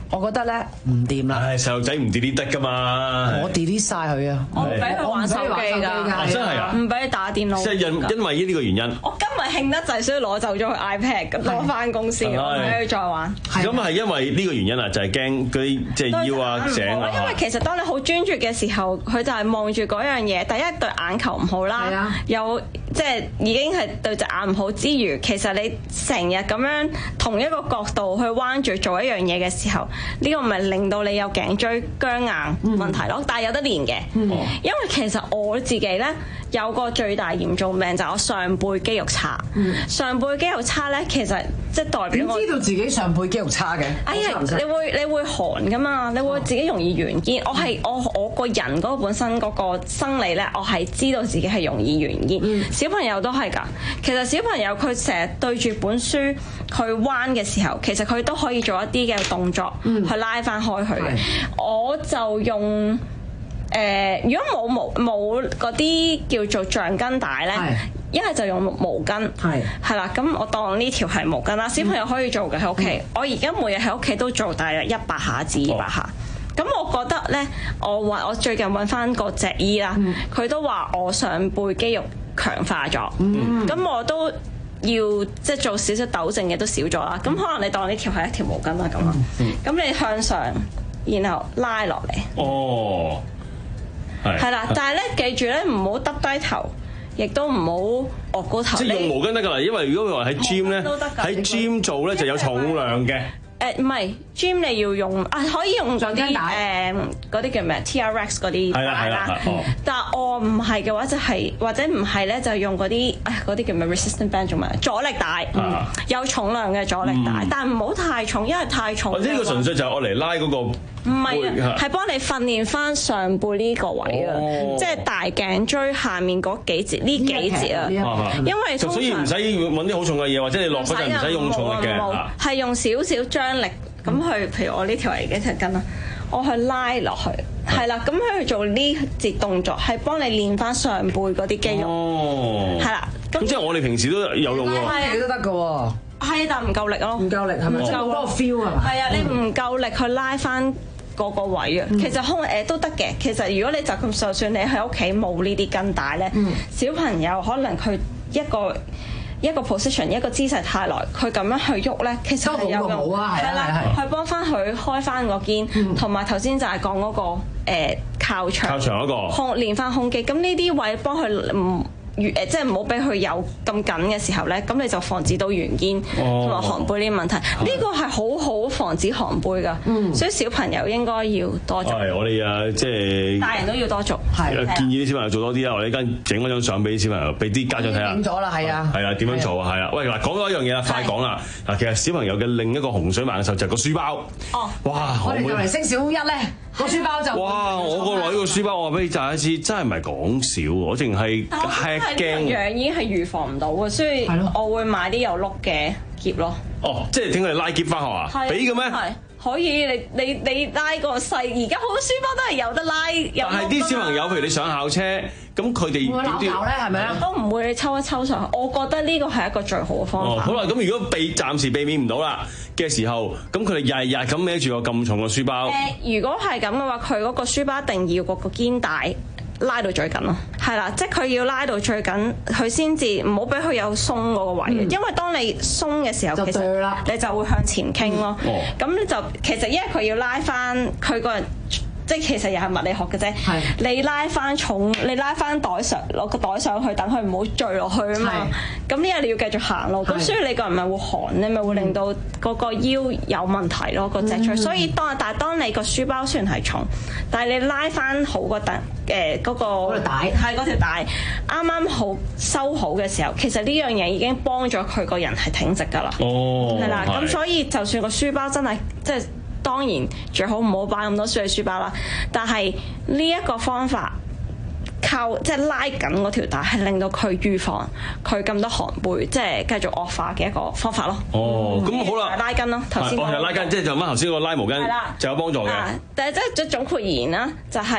我覺得咧唔掂啦。 唉，細路仔唔 delete 得㗎嘛。 我 delete 晒佢啊！ 我唔俾佢玩手機㗎， 真係啊！ 唔俾你打電腦。 即係因因為呢個原因。 我今日興得滯，所以攞走咗佢 iPad，咁攞翻公司，我唔俾佢再玩。 咁係因為呢個原因啊，就係驚嗰啲即係腰啊、頸啊。 因為其實當你好專注嘅時候，佢就係望住嗰樣嘢。第一對眼球唔好啦，有即係已經係對隻眼唔好之餘，其實你成日咁樣同一個角度去彎住做一樣嘢嘅時候，呢個咪令到你有頸椎僵硬問題咯。但係有得練嘅，因為其實我自己咧有個最大嚴重病就係我上背肌肉差。上背肌肉差咧，其實即係代表我點知道自己上背肌肉差嘅？ 哎呀，你會你會寒噶嘛？你會自己容易圓肩。我係我我個人嗰個本身嗰個生理咧，我係知道自己係容易圓肩。嗯、小朋友都係㗎。其實小朋友佢成日對住本書去彎嘅時候，其實佢都可以做一啲嘅動作去拉翻開佢嘅。嗯、我就用誒、呃，如果冇冇冇嗰啲叫做橡筋帶咧。一係就用毛巾，係係啦，咁我當呢條係毛巾啦。小朋友可以做嘅喺屋企，嗯、我而家每日喺屋企都做大約一百下至二百下。咁、哦、我覺得咧，我揾我最近揾翻個脊醫啦，佢、嗯、都話我上背肌肉強化咗，咁、嗯、我都要即係做少少糾正嘅都少咗啦。咁、嗯、可能你當呢條係一條毛巾啦咁啊，咁、嗯、你向上，然後拉落嚟。哦，係係啦，但係咧記住咧，唔好耷低頭。亦都唔好惡高頭。即係用毛巾得㗎啦，因為如果佢話喺 gym 咧，喺 gym 做咧就有重量嘅。誒唔係 gym 你要用啊，可以用嗰啲誒嗰啲叫咩 T R X 嗰啲帶啦。但係我唔係嘅話，就係或者唔係咧，就用嗰啲誒嗰啲叫咩 resistant band 做咩阻力帶，有重量嘅阻力帶，但係唔好太重，因為太重。呢個純粹就係我嚟拉嗰個。唔係啊，係幫你訓練翻上背呢個位啊，即係大頸椎下面嗰幾節呢幾節啊，因為所以唔使揾啲好重嘅嘢，或者你落嗰陣唔使用重力嘅，係用少少張力咁去，譬如我呢條係幾條筋啊，我去拉落去，係啦，咁去做呢節動作係幫你練翻上背嗰啲肌肉，係啦，咁即係我哋平時都有用喎，你都得㗎喎。係，但唔夠力咯，唔夠力係咪？唔夠嗰個 feel 係嘛？係啊，你唔夠力去拉翻嗰個位啊。其實胸誒都得嘅。其實如果你就咁，就算你喺屋企冇呢啲筋帶咧，小朋友可能佢一個一個 position 一個姿勢太耐，佢咁樣去喐咧，其實係有用。係啦，去幫翻佢開翻個肩，同埋頭先就係講嗰個誒靠牆，靠牆嗰個胸練翻胸肌。咁呢啲位幫佢唔。誒即係唔好俾佢有咁緊嘅時候咧，咁你就防止到圓肩同埋寒背呢啲問題。呢個係好好防止寒背㗎，所以小朋友應該要多做。係我哋啊，即係大人都要多做。係建議啲小朋友做多啲啦。我哋依家整嗰張相俾啲小朋友，俾啲家長睇下。影咗啦，係啊。係啊，點樣做啊？係啊。喂，嗱，講多一樣嘢啦，快講啦。嗱，其實小朋友嘅另一個洪水猛獸就係個書包。哦。哇！我哋就嚟升小一咧，個書包就。哇！我個女個書包，我話俾你大家知，真係唔係講笑，我淨係係。呢樣已經係預防唔到嘅，所以我會買啲有碌嘅篋咯。哦，即係請佢哋拉篋翻學啊？俾嘅咩？係可以，你你你拉個細，而家好多書包都係有得拉。但係啲小朋友，譬如你上校車，咁佢哋點啲咧？係咪啊？都唔會，你抽一抽上去。我覺得呢個係一個最好嘅方法。好啦，咁如果避暫時避免唔到啦嘅時候，咁佢哋日日咁孭住個咁重嘅書包。誒，如果係咁嘅話，佢嗰個書包一定要個個肩帶拉到最緊咯，係啦，即係佢要拉到最緊，佢先至唔好俾佢有鬆嗰個位嘅，嗯、因為當你鬆嘅時候，其實你就會向前傾咯。咁、嗯、你就其實因為佢要拉翻佢個人。即係其實又係物理學嘅啫，是你拉翻重，你拉翻袋上攞個袋上去，等佢唔好墜落去啊嘛。咁呢日你要繼續行路，咁是所以你個人咪會寒，你咪會令到嗰個腰有問題咯，個脊椎。嗯、所以當但係當你個書包雖然係重，但係你拉翻好個帶誒嗰個嗰條帶，係嗰條帶啱啱好收好嘅時候，其實呢樣嘢已經幫咗佢個人係挺直㗎啦。哦，係啦，咁所以就算個書包真係即係。當然最好唔好擺咁多書喺書包啦，但係呢一個方法靠即係拉緊嗰條帶，係令到佢預防佢咁多寒背，即係繼續惡化嘅一個方法咯。哦，咁、嗯、好啦，拉筋咯，頭先講拉筋，即係就翻頭先個拉毛巾，就有幫助嘅。但係即係總括而言啦，就係、是。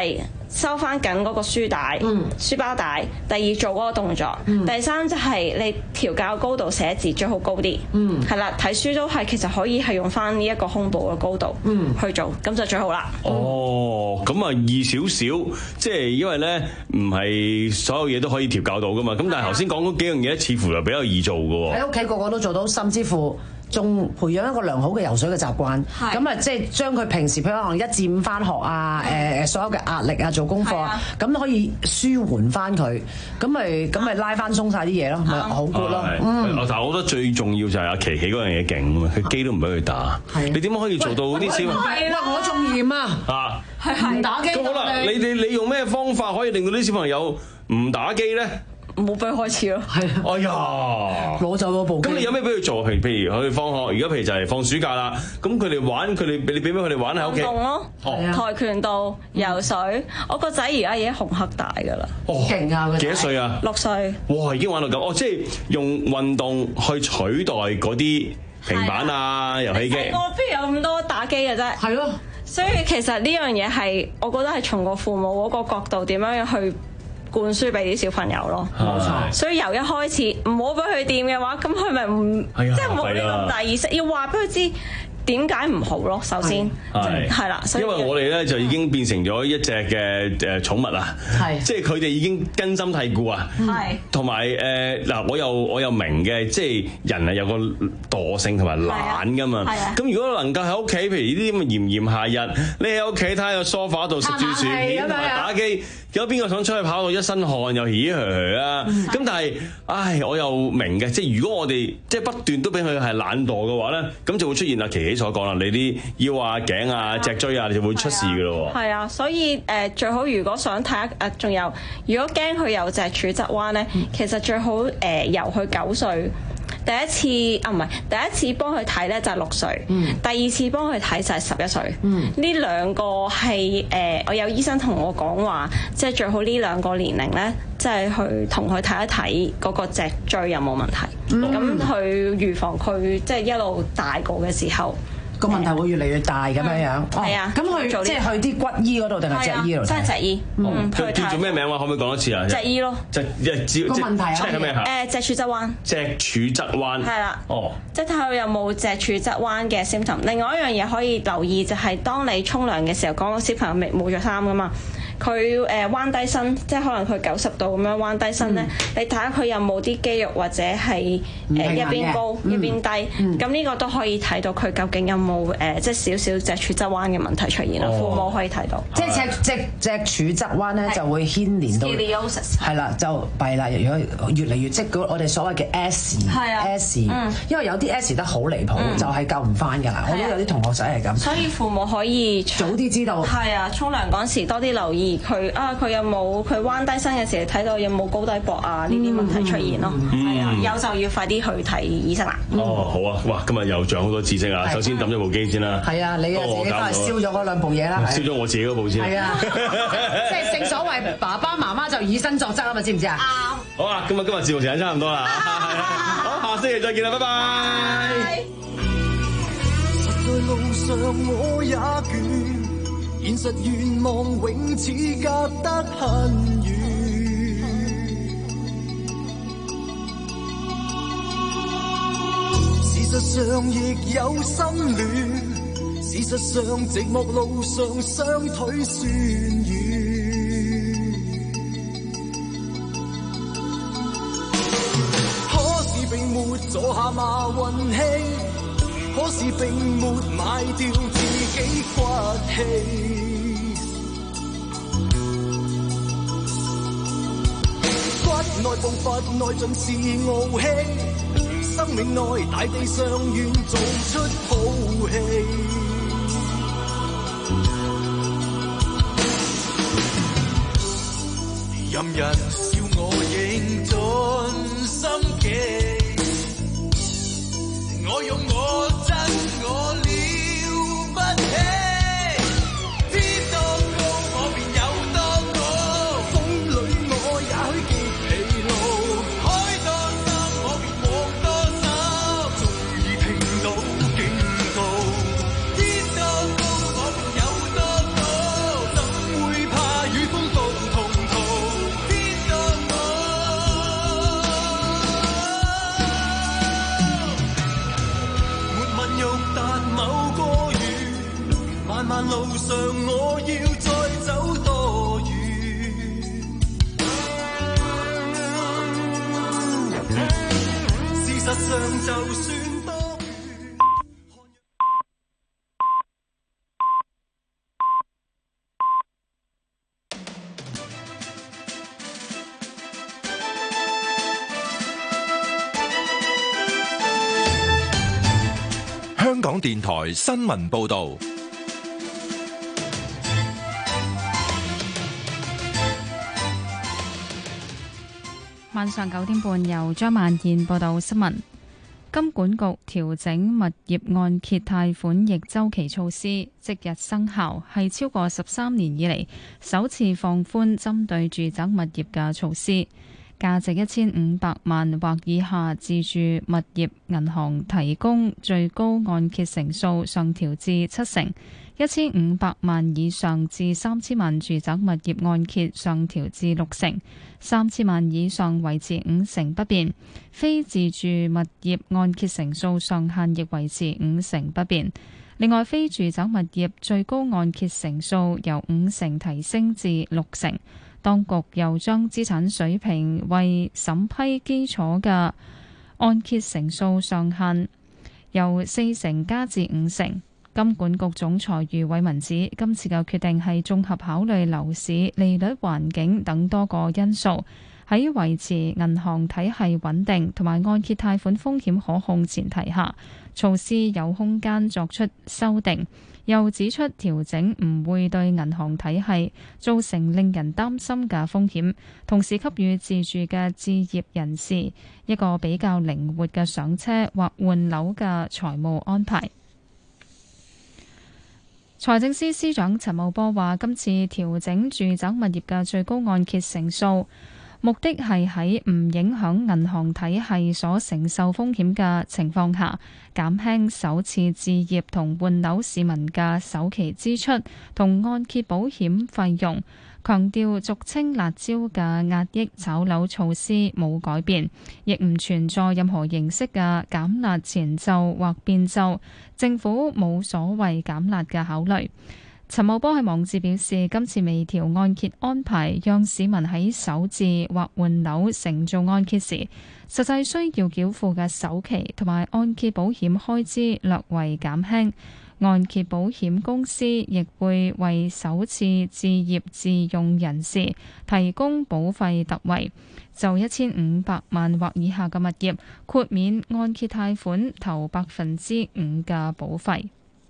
收翻緊嗰個書帶、嗯、書包帶。第二做嗰個動作。嗯、第三就係你調校高度寫字最好高啲。嗯，係啦，睇書都係其實可以係用翻呢一個胸部嘅高度去做，咁、嗯、就最好啦。 哦，咁啊易少少，即係因為咧唔係所有嘢都可以調校到噶嘛。咁但係頭先講嗰幾樣嘢，似乎又比較易做嘅喎。 喺屋企個個都做到，甚至乎仲培養一個良好嘅游水嘅習慣。咁啊，即係將佢平時譬如可能一至五翻學啊，誒所有嘅壓力啊，做功課啊，咁可以舒緩翻佢，咁咪咁咪拉翻鬆晒啲嘢咯，咪好 good 咯。嗯， 但係我覺得最重要就係阿琪琪嗰樣嘢勁啊嘛，佢機都唔俾佢打。你點樣可以做到啲小？ 喂，我仲嚴啊！ 啊， 係唔打機。 咁好啦，你哋你用咩方法可以令到啲小朋友唔打機咧？ 冇俾佢開始咯，係啊！ 哎呀， 攞走嗰部機。 咁你有咩俾佢做？譬如譬如佢放學，而家譬如就係放暑假啦。咁佢哋玩，佢哋你俾咩佢哋玩喺屋企？ 運動咯，跆拳道、游水。我個仔而家已經紅黑帶㗎啦。 哦， 勁啊！ 幾多歲啊？ 六歲。 哇！已經玩到咁，哦，即係用運動去取代嗰啲平板啊、遊戲機。 我邊有咁多打機嘅啫？ 係咯。 所以其實呢樣嘢係，我覺得係從個父母嗰個角度點樣去灌輸俾啲小朋友咯，冇錯。所以由一開始唔好俾佢掂嘅話，咁佢咪唔即係冇呢個大意識，要話俾佢知點解唔好咯。首先係係啦， 因為我哋咧就已經變成咗一隻嘅誒寵物啦，係即係佢哋已經根深蒂固啊，係同埋誒嗱，我又我又明嘅，即係人係有個惰性同埋懶噶嘛，咁如果能夠喺屋企，譬如呢啲咁嘅炎炎夏日，你喺屋企睇喺個梳化度食住薯片同埋打機。有邊個想出去跑到一身汗又嘻嘻噓啊？咁、嗯、但係，唉，我又明嘅，即係如果我哋即係不斷都俾佢係懶惰嘅話咧，咁就會出現阿琪琪所講啦，你啲腰啊、頸啊、脊椎啊，你就會出事嘅咯喎。 係啊，所以誒、呃、最好如果想睇誒，仲有如果驚佢有脊柱側彎咧，嗯、其實最好誒、呃、由佢九歲。第一次啊，唔係第一次幫佢睇咧就係六歲，嗯、第二次幫佢睇就係十一歲。呢、嗯、兩個係誒、呃，我有醫生同我講話，即係最好呢兩個年齡咧，即係去同佢睇一睇嗰個脊椎有冇問題，咁、嗯、去預防佢即係一路大個嘅時候。 個問題會越嚟越大咁樣樣， 係啊， 咁去即係去啲骨醫嗰度定係脊醫度？ 真係脊醫，嗯， 佢叫做咩名話？可唔可以講多次啊？ 脊醫咯， 脊脊個問題係咩嚇？ 誒，脊柱側彎。 脊柱側彎。係啦。哦。即係睇佢有冇脊柱側彎嘅 symptom。另外一樣嘢可以留意就係當你沖涼嘅時候，講個小朋友未冇著衫噶嘛。佢誒彎低身，即係可能佢九十度咁樣彎低身咧，你睇下佢有冇啲肌肉或者係誒一邊高一邊低，咁呢個都可以睇到佢究竟有冇誒即係少少脊柱側彎嘅問題出現咯。父母可以睇到， 即係脊脊脊柱側彎咧就會牽連到，係啦就弊啦。如果越嚟越即係我哋所謂嘅 S S，因為有啲 S 得好離譜，就係救唔翻㗎啦。我都有啲同學仔係咁， 所以父母可以早啲知道。 係啊，沖涼嗰時多啲留意。佢啊，佢有冇佢彎低身嘅時候睇到有冇高低膊啊呢啲問題出現咯？係啊，有就要快啲去睇醫生啦。 哦，好啊，哇，今日又長好多知識啊！首先抌咗部機先啦。 係啊，你啊自己都係燒咗嗰兩部嘢啦。 燒咗我自己嗰部先。係啊， 即係正所謂爸爸媽媽就以身作則啊嘛，知唔知啊？ 啱。 好啊，咁啊今日節目時間差唔多啦。好，下星期再見啦，拜拜。 實在路上我也倦。現實願望永似隔得很遠，事實上亦有心亂，事實上寂寞路上雙腿酸軟，可是並沒坐下馬運氣，可是並沒買掉自己骨氣。內步伐內盡是傲氣，生命內大地上願做出好戲。任人笑我認盡心機，我用我真我了不起。天多高，我便有多高，怎會怕與風漫路上我要再走多遠？事實上就算多香港電台新聞報導。 晚上九點半，由張萬燕報道新聞。金管局調整物業按揭貸款逆周期措施，即日生效，係超過十三年以嚟首次放寬針對住宅物業嘅措施。價值一千五百萬或以下自住物業，銀行提供最高按揭成數上調至七成；一千五百萬以上至三千萬住宅物業按揭上調至六成；三千萬以上維持五成不變；非自住物業按揭成數上限亦維持五成不變。另外，非住宅物業最高按揭成數由五成提升至六成。當局又將資產水平為審批基礎嘅按揭成數上限由四成加至五成。金管局總裁余偉文指，今次嘅決定係綜合考慮樓市、利率環境等多個因素，喺維持銀行體系穩定同埋按揭貸款風險可控前提下，措施有空間作出修訂。又指出調整唔會對銀行體系造成令人擔心嘅風險，同時給予自住嘅置業人士一個比較靈活嘅上車或換樓嘅財務安排。財政司司長陳茂波話：今次調整住宅物業嘅最高按揭成數，目的係喺唔影響銀行體系所承受風險嘅情況下，減輕首次置業同換樓市民嘅首期支出同按揭保險費用。強調俗稱辣招嘅壓抑炒樓措施冇改變，亦唔存在任何形式嘅減辣前奏或變奏，政府冇所謂減辣嘅考慮。陳茂波喺網誌表示，今次微調按揭安排，讓市民喺首置或換樓承做按揭時，實際需要繳付嘅首期同埋按揭保險開支略為減輕。按揭保險公司亦會為首次置業自用人士提供保費特惠，就一千五百萬或以下嘅物業豁免按揭貸款頭百分之五嘅保費。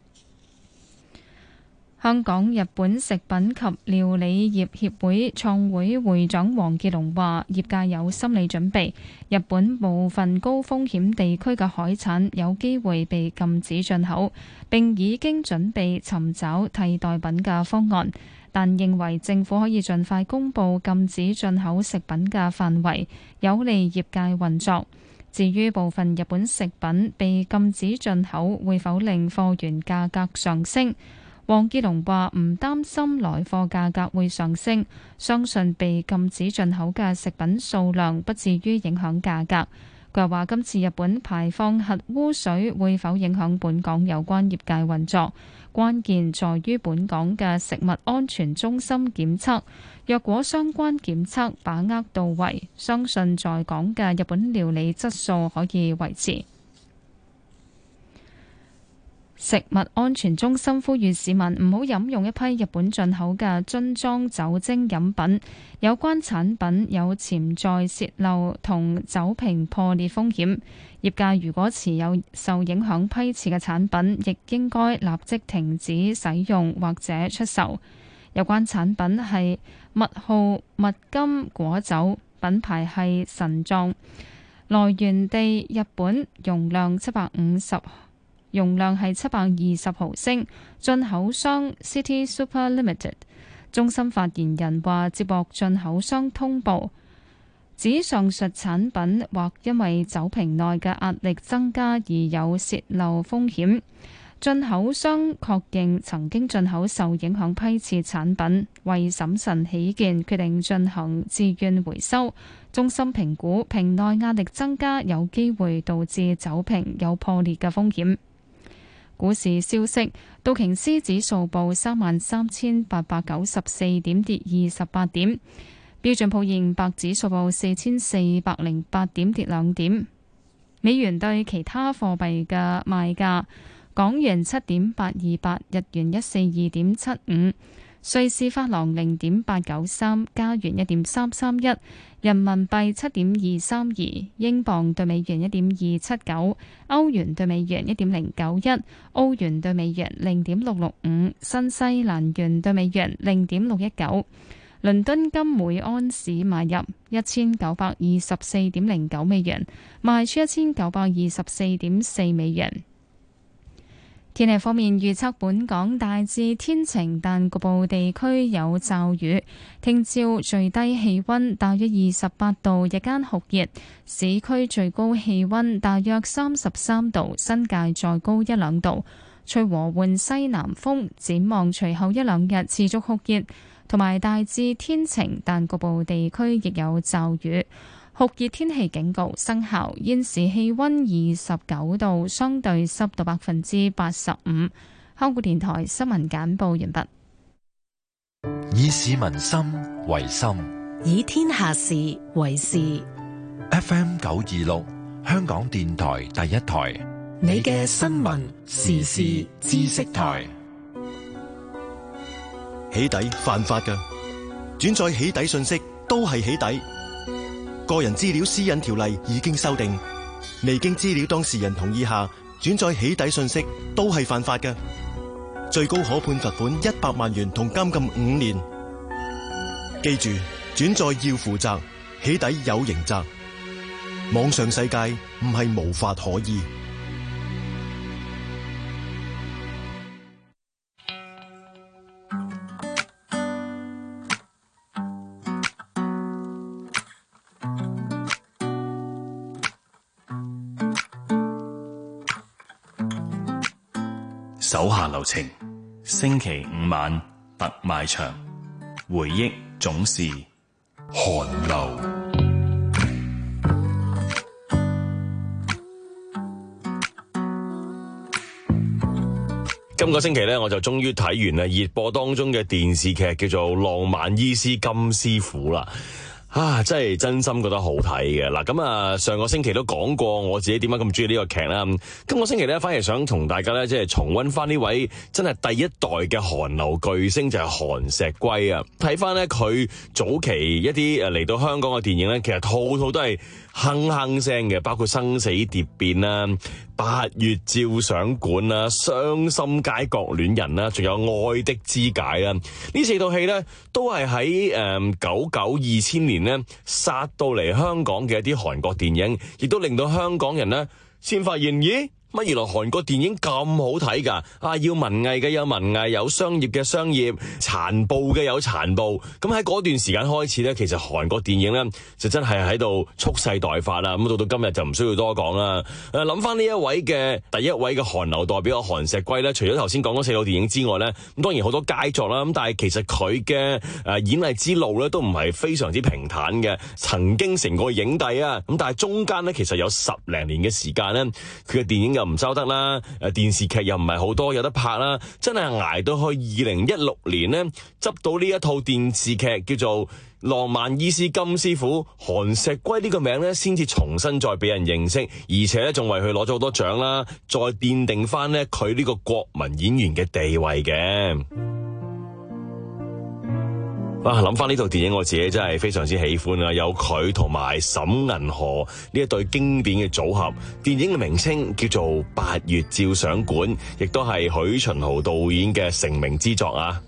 香港日本食品及料理業協會創會會長黃傑龍話：業界有心理準備，日本部分高風險地區嘅海產有機會被禁止進口，並已經準備尋找替代品嘅方案，但認為政府可以盡快公布禁止進口食品嘅範圍，有利業界運作。至於部分日本食品被禁止進口，會否令貨源價格上升？黃傑龍話唔擔心來貨價格會上升，相信被禁止進口嘅食品數量不至於影響價格。佢又話今次日本排放核污水會否影響本港有關業界運作，關鍵在於本港嘅食物安全中心檢測，若果相關檢測把握到位，相信在港嘅日本料理質素可以維持。食物安全中心呼籲市民唔好飲用一批日本進口嘅樽裝酒精飲品，有關產品有潛在洩漏同酒瓶破裂風險。業界如果持有受影響批次嘅產品，亦應該立即停止使用或者出售。有關產品係蜜號蜜金果酒，品牌係神藏，來源地日本，容量七百五十。容量係七百二十毫升，進口商 City Super Limited。中心發言人話接獲進口商通報，指上述產品或因為酒瓶內嘅壓力增加而有洩漏風險。進口商確認曾經進口受影響批次產品，為審慎起見，決定進行自願回收。中心評估瓶內壓力增加有機會導致酒瓶有破裂嘅風險。 股市消息，道瓊斯指數報三萬三千八百九十四點，跌二十八點。標準普爾五百指數報四千四百零八點，跌兩點。美元對其他貨幣嘅賣價：港元七點八二八，日元一四二點七五，瑞士法郎零點八九三，加元一點三三一，人民幣七點二三二，英鎊對美元一點二七九，歐元對美元一點零九一，澳元對美元零點六六五，新西蘭元對美元零點六一九。倫敦金每安士買入一千九百二十四點零九美元，賣出一千九百二十四點四美元。天氣方面預測，本港大致天晴，但局部地區有驟雨。聽朝最低氣溫大約二十八度，日間酷熱，市區最高氣溫大約三十三度，新界再高一兩度。吹和緩西南風，展望隨後一兩日持續酷熱，同埋大致天晴，但局部地區亦有驟雨。酷熱天氣警告生效，現時氣溫二十九度，相對濕度百分之八十五。香港電台新聞簡報完畢。 以市民心為心， 以天下事為事。 F M 九二六，香港電台第一台， 你嘅新聞時事知識台。 起底犯法㗎，轉載起底信息都係起底。個人資料私隱條例已經修訂，未經資料當事人同意下轉載起底信息都係犯法嘅，最高可判罰款一百萬元同監禁五年。記住，轉載要負責，起底有刑責。網上世界唔係無法可依。 手下留情，星期五晚特賣場，回憶總是寒流。今個星期咧，我就終於睇完啦熱播當中嘅電視劇，叫做《浪漫醫師金師傅》啦。啊，真係真心覺得好睇嘅嗱，咁啊上個星期都講過我自己點解咁中意呢個劇啦。今個星期咧，反而想同大家咧即係重溫翻呢位真係第一代嘅韓流巨星，就係韓石圭啊。睇翻咧佢早期一啲誒嚟到香港嘅電影咧，其實套套都係哼哼聲嘅，包括生死蝶變啦、八月照相館啦、傷心街角戀人啦，仲有愛的肢解啦。呢四套戲咧都係喺誒九九二千年咧殺到嚟香港嘅一啲韓國電影，亦都令到香港人咧先發現，咦？乜原來韓國電影咁好睇㗎？啊，要文藝嘅有文藝，有商業嘅商業，殘暴嘅有殘暴。咁喺嗰段時間開始咧，其實韓國電影咧就真係喺度蓄勢待發啦。咁到到今日就唔需要多講啦。誒，諗翻呢一位嘅第一位嘅韓流代表韓石圭咧，除咗頭先講嗰四套電影之外咧，咁當然好多佳作啦。咁但係其實佢嘅誒演藝之路咧都唔係非常之平坦嘅，曾經成過影帝啊。咁但係中間咧其實有十零年嘅時間咧，佢嘅電影又唔收得啦，誒電視劇又唔係好多有得拍啦，真係捱到去二零一六年呢，執到呢一套電視劇叫做《浪漫醫師金師傅》，韓石圭呢個名呢先至重新再俾人認識，而且咧仲為佢攞咗好多獎啦，再奠定翻呢佢呢個國民演員嘅地位嘅。啊！諗翻呢套電影，我自己真係非常之喜歡啊！有佢同埋沈銀河呢一對經典嘅組合。電影嘅名稱叫做《八月照相館》，亦都係許秦豪導演嘅成名之作啊！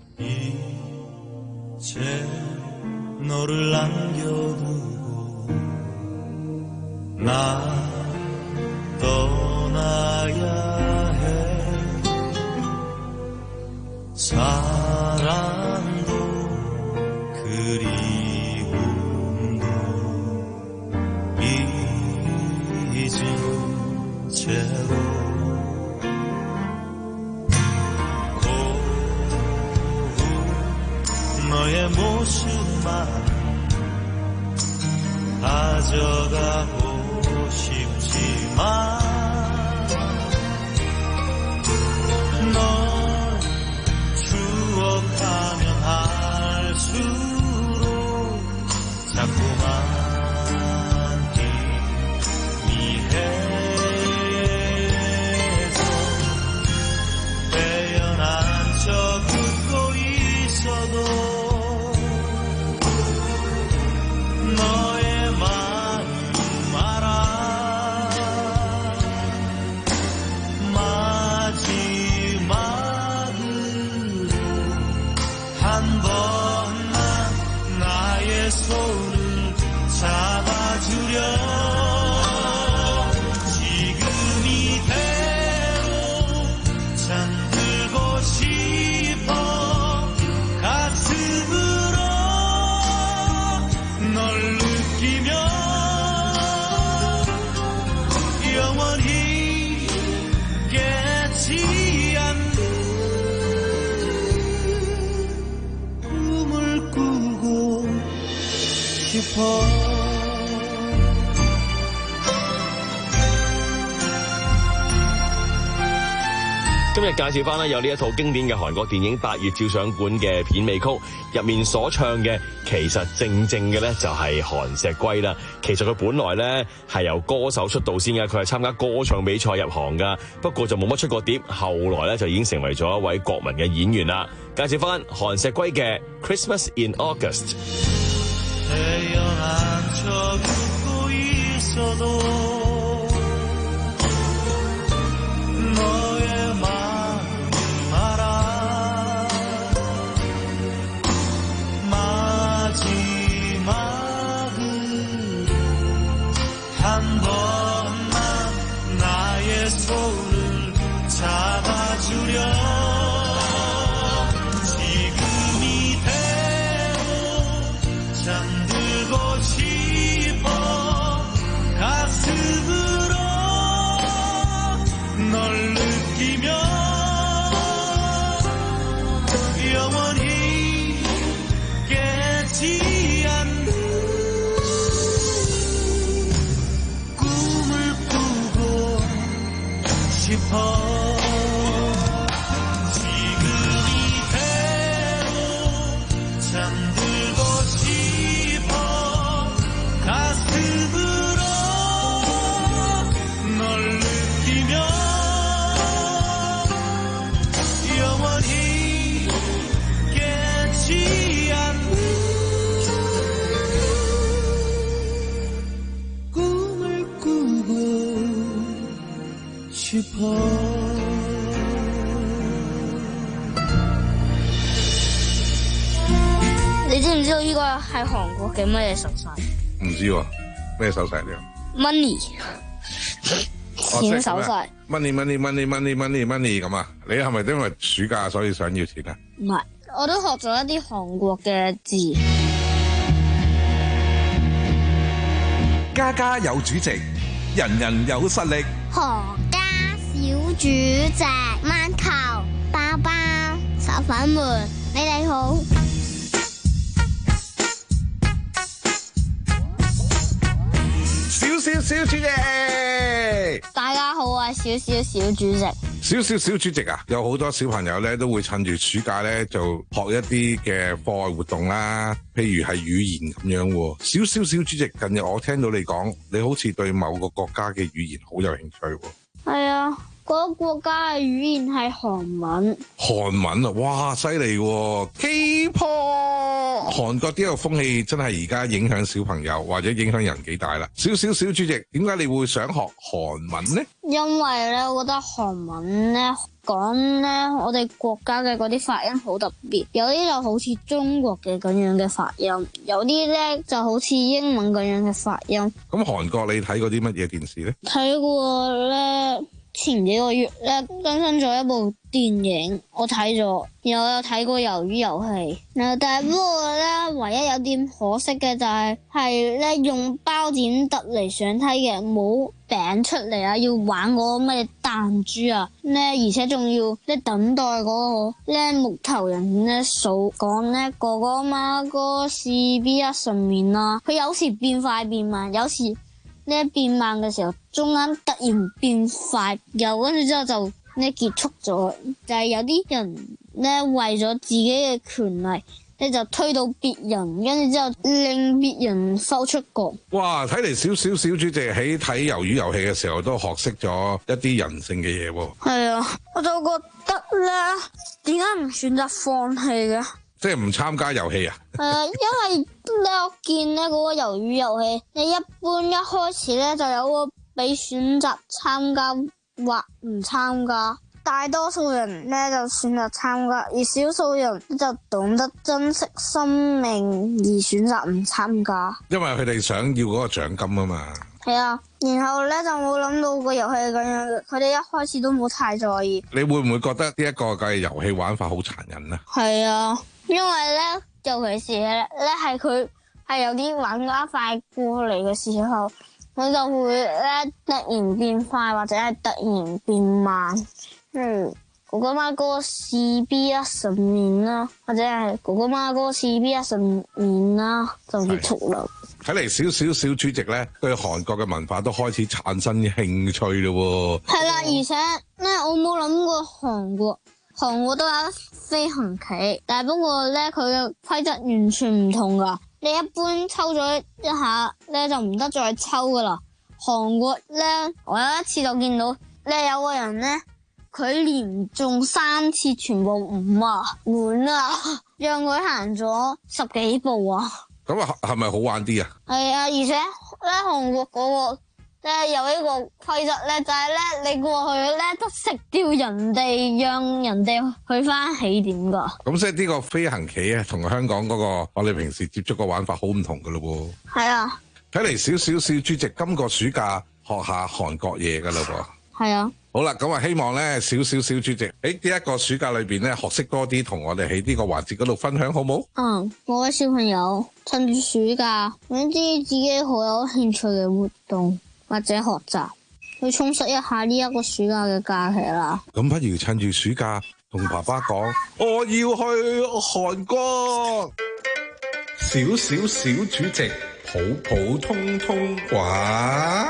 日介紹翻啦，有呢一套經典嘅韓國電影《八月照相館》嘅片尾曲，入面所唱嘅其實正正嘅咧就係韓碩圭啦。其實佢本來咧係由歌手出道先嘅，佢係參加歌唱比賽入行噶，不過就冇乜出過碟，後來咧就已經成為咗一位國民嘅演員啦。介紹翻韓碩圭嘅《Christmas in August》。 你知唔知道呢個係韓國嘅乜嘢手勢？ 唔知喎，咩手勢嚟 ？Money， 錢手勢。 Money money money money money money 咁啊？你係咪因為暑假所以想要錢啊？ 唔係，我都學咗一啲韓國嘅字。 家家有主席，人人有實力。 何家小主席，蚊球包包手粉們，你哋好。 小小小主席， 大家好，我係小小小主席。 小小小主席啊，有好多小朋友咧都會趁住暑假咧就學一啲嘅課外活動啦，譬如係語言咁樣。小小小主席，近日我聽到你講，你好似對某個國家嘅語言好有興趣。 係啊，嗰個國家嘅語言係韓文。 韓文啊，哇，犀利喎 ！K-pop， 韓國呢個風氣真係而家影響小朋友或者影響人幾大啦。小小小主席，點解你會想學韓文呢？ 因為咧，我覺得韓文咧講咧，我哋國家嘅嗰啲發音好特別，有啲就好似中國嘅咁樣嘅發音，有啲咧就好似英文咁樣嘅發音。 咁韓國你睇過啲乜嘢電視咧？睇過咧。前幾個月咧更新咗一部電影，我睇咗，然後有睇過魷魚遊戲。然後但係不過咧，唯一有啲可惜嘅就係係咧用包剪揼嚟上梯嘅冇餅出嚟啊，要玩嗰個咩彈珠啊咧，而且仲要咧等待嗰個咧木頭人咧數講咧哥哥媽哥是邊一順面啦。佢有時變快變慢，有時呢變慢嘅時候，中間突然變快，又跟住之後就呢結束咗。就係、是、有啲人呢為咗自己嘅權利，呢就推到別人，跟住之後令別人收出局。 哇！睇嚟小小小主席喺睇魷魚遊戲嘅時候，都學識咗一啲人性嘅嘢喎。係啊，我就覺得咧，點解唔選擇放棄嘅？ 即係唔參加遊戲啊？ 係啊，因為咧我見咧嗰個魷魚遊戲，你一般一開始咧就有個俾選擇參加或唔參加，大多數人咧就選擇參加，而少數人就懂得珍惜生命而選擇唔參加。 因為佢哋想要嗰個獎金啊嘛。 係啊，然後咧就冇諗到個遊戲咁樣，佢哋一開始都冇太在意。 你會唔會覺得呢一個嘅遊戲玩法好殘忍啊？ 係啊，因為咧，尤其是咧係佢係有啲玩家快過嚟嘅時候，佢就會咧突然變快或者係突然變慢。嗯，哥哥媽哥是邊一順面啦，或者係哥哥媽哥是邊一順面啦，就結束啦。 睇嚟小小小主席咧對韓國嘅文化都開始產生興趣咯喎。 係啦，而且咧我冇諗過韓國，韓國都有飛行棋，但係不過咧佢嘅規則完全唔同噶。你一般抽咗一下咧就唔得再抽噶啦。韓國咧，我有一次就見到咧有個人咧，佢連中三次全部五啊滿啊，讓佢行咗十幾步啊。 咁啊，係咪好玩啲啊？ 係啊，而且咧韓國嗰個咧有一個規則咧，就係咧你過去咧都食掉人哋，讓人哋去翻起點噶。 咁即係呢個飛行棋啊，同香港嗰個我哋平時接觸嘅玩法好唔同噶咯喎。 係啊。 睇嚟小小小主席今個暑假學下韓國嘢噶啦噃。 係啊。 好啦，咁啊希望咧小小小主席喺呢一個暑假裏邊咧學識多啲，同我哋喺呢個環節嗰度分享好冇？ 嗯，各位小朋友趁住暑假揾啲自己好有興趣嘅活動或者學習，去充實一下呢一個暑假嘅假期啦。 咁不如趁住暑假同爸爸講，我要去韓國。 小小小主席普普通通話。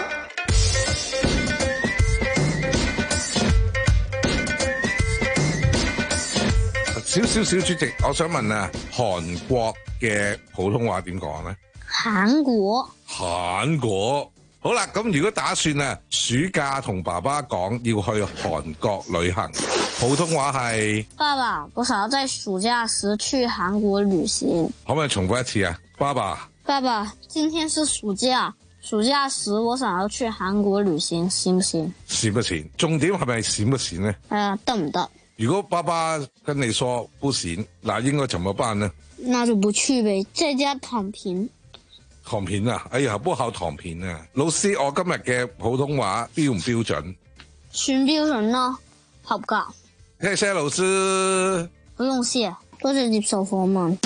小小小主席，我想問啊，韓國嘅普通話點講咧？ 韓國。 韓國。好啦，咁如果打算啊，暑假同爸爸講要去韓國旅行，普通話係？ 爸爸，我想要在暑假時去韓國旅行。 可唔可以重複一次啊？爸爸。 爸爸，今天是暑假，暑假時我想要去韓國旅行，行唔行？ 閃不閃？重點係咪閃不閃咧？ 係啊，得唔得？ 如果爸爸跟你說不行，那應該怎麼辦呢？ 那就不去唄，在家躺平。 躺平啊！哎呀，不好躺平啊！老師，我今日嘅普通話標唔標準？ 全標準咯，合格。 謝謝老師。 不用謝，多謝接受訪問。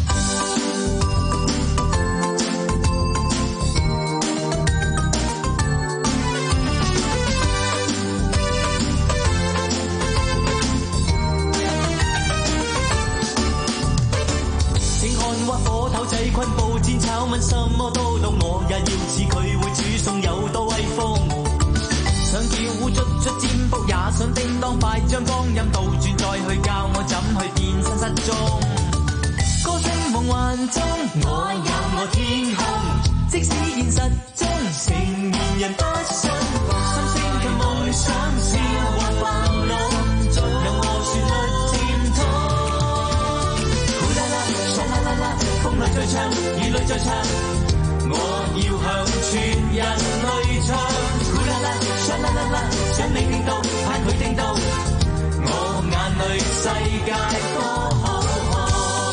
困步戰炒炆，什麼都懂，我也要似佢會煮餸，有多威風。想叫烏卒卒占卜，也想叮當快將光陰倒轉，再去教我怎去變身失蹤。歌聲夢幻中，我有我天空，即使現實中成年人不信，心聲及夢想笑和煩惱，讓我旋律漸通。呼啦啦，唰啦啦啦，風裏再唱，雨裏再唱，我要向全人類唱。呼啦啦，唰啦啦啦，想你聽到，盼佢聽到，我眼裏世界多好好。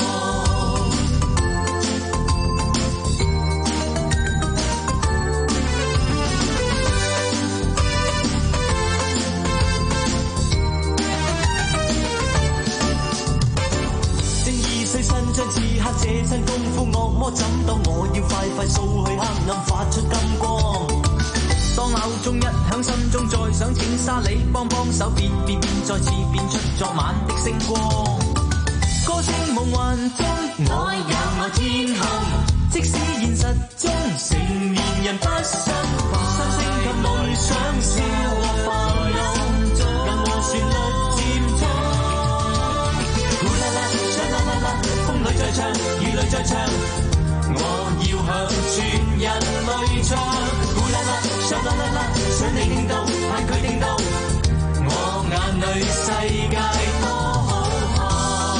正義雖伸張此刻這身功夫，惡魔怎當我要快快掃去黑暗，發出金光。當鬧鐘一響，心中再想請沙你幫幫手，變變變，再次變出昨晚的星光。歌聲夢幻中，我有我天空，即使現實中成年人不信，心聲及夢想笑和煩惱，任我旋律漸通。呼啦啦，唰啦啦啦，風裏再唱，雨裏再唱，我要向全人類唱。呼啦啦，唰啦啦啦，想你聽到，盼佢聽到，我眼裏世界多好好。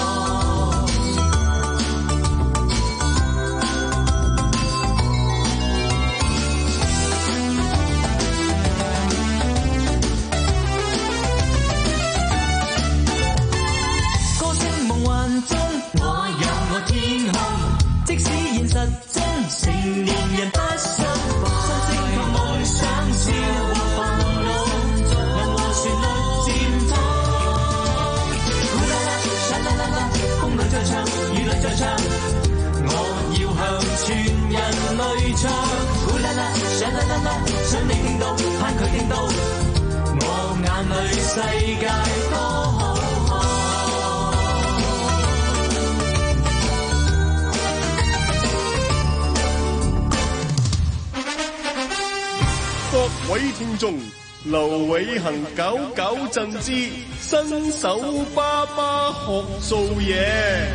歌聲夢幻中，我有我天空，即使現實中成年人不信，心聲及夢想笑和煩惱，任我旋律漸通。呼啦啦，唰啦啦啦，風裏再唱，雨裏再唱，我要向全人類唱。呼啦啦，唰啦啦啦，想你聽到，盼佢聽到，我眼裏世界多好好。 觀眾，劉偉恒搞搞震之新手爸爸學做嘢。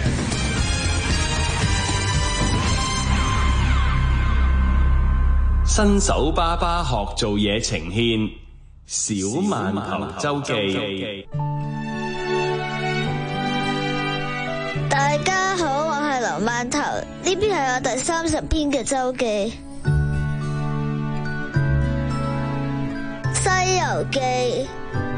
新手爸爸學做嘢呈獻小饅頭周記。 大家好，我係劉饅頭，呢邊係我第三十篇嘅周記。西遊記。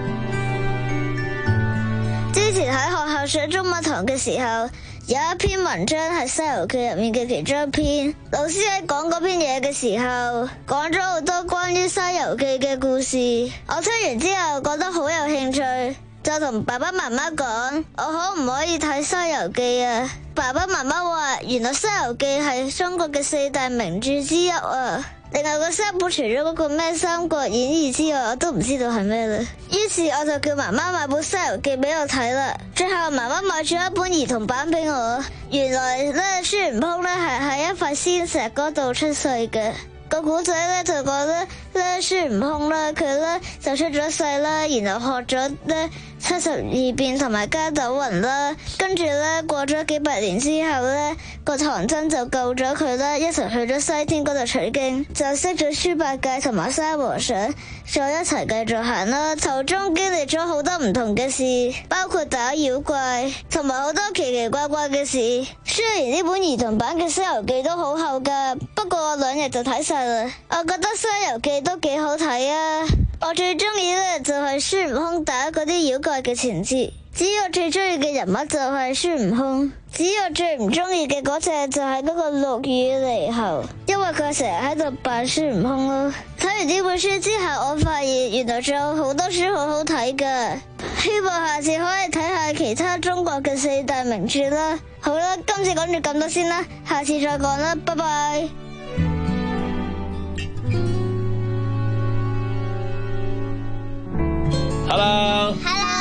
之前喺學校上中文堂嘅時候，有一篇文章係《西遊記》入面嘅其中一篇。老師喺講嗰篇嘢嘅時候，講咗好多關於《西遊記》嘅故事。我聽完之後覺得好有興趣，就同爸爸媽媽講，我可唔可以睇《西遊記》啊？爸爸媽媽話，原來《西遊記》係中國嘅四大名著之一啊！另外個三本除咗嗰個咩《三國演義》之外，我都唔知道係咩啦。於是我就叫媽媽買本《西遊記》俾我睇啦。最後媽媽買咗一本兒童版俾我。原來咧，孫悟空咧係喺一塊仙石嗰度出世嘅。個古仔咧就講咧咧孫悟空咧佢咧就出咗世啦，然後學咗咧七十二變同埋加斗雲啦，跟住咧過咗幾百年之後咧個唐僧就救咗佢啦，一齊去咗西天嗰度取經，就識咗豬八戒同埋沙和尚，再一齊繼續行啦。途中經歷咗好多唔同嘅事，包括打妖怪同埋好多奇奇怪怪嘅事。雖然呢本兒童版嘅《西遊記》都好厚噶，不過我兩日就睇晒啦。我覺得《西遊記》都幾好睇啊！我最中意咧就係孫悟空打嗰啲妖怪嘅情節。只有最中意嘅人物就係孫悟空，只有最唔中意嘅嗰隻就係嗰個陸羽獼猴，因為佢成日喺度扮孫悟空咯。睇完呢本書之後，我發現原來仲有好多書好好睇噶，希望下次可以睇下其他中國嘅四大名著啦。好啦，今次講住咁多先啦，下次再講啦，拜拜。 Hello，Hello，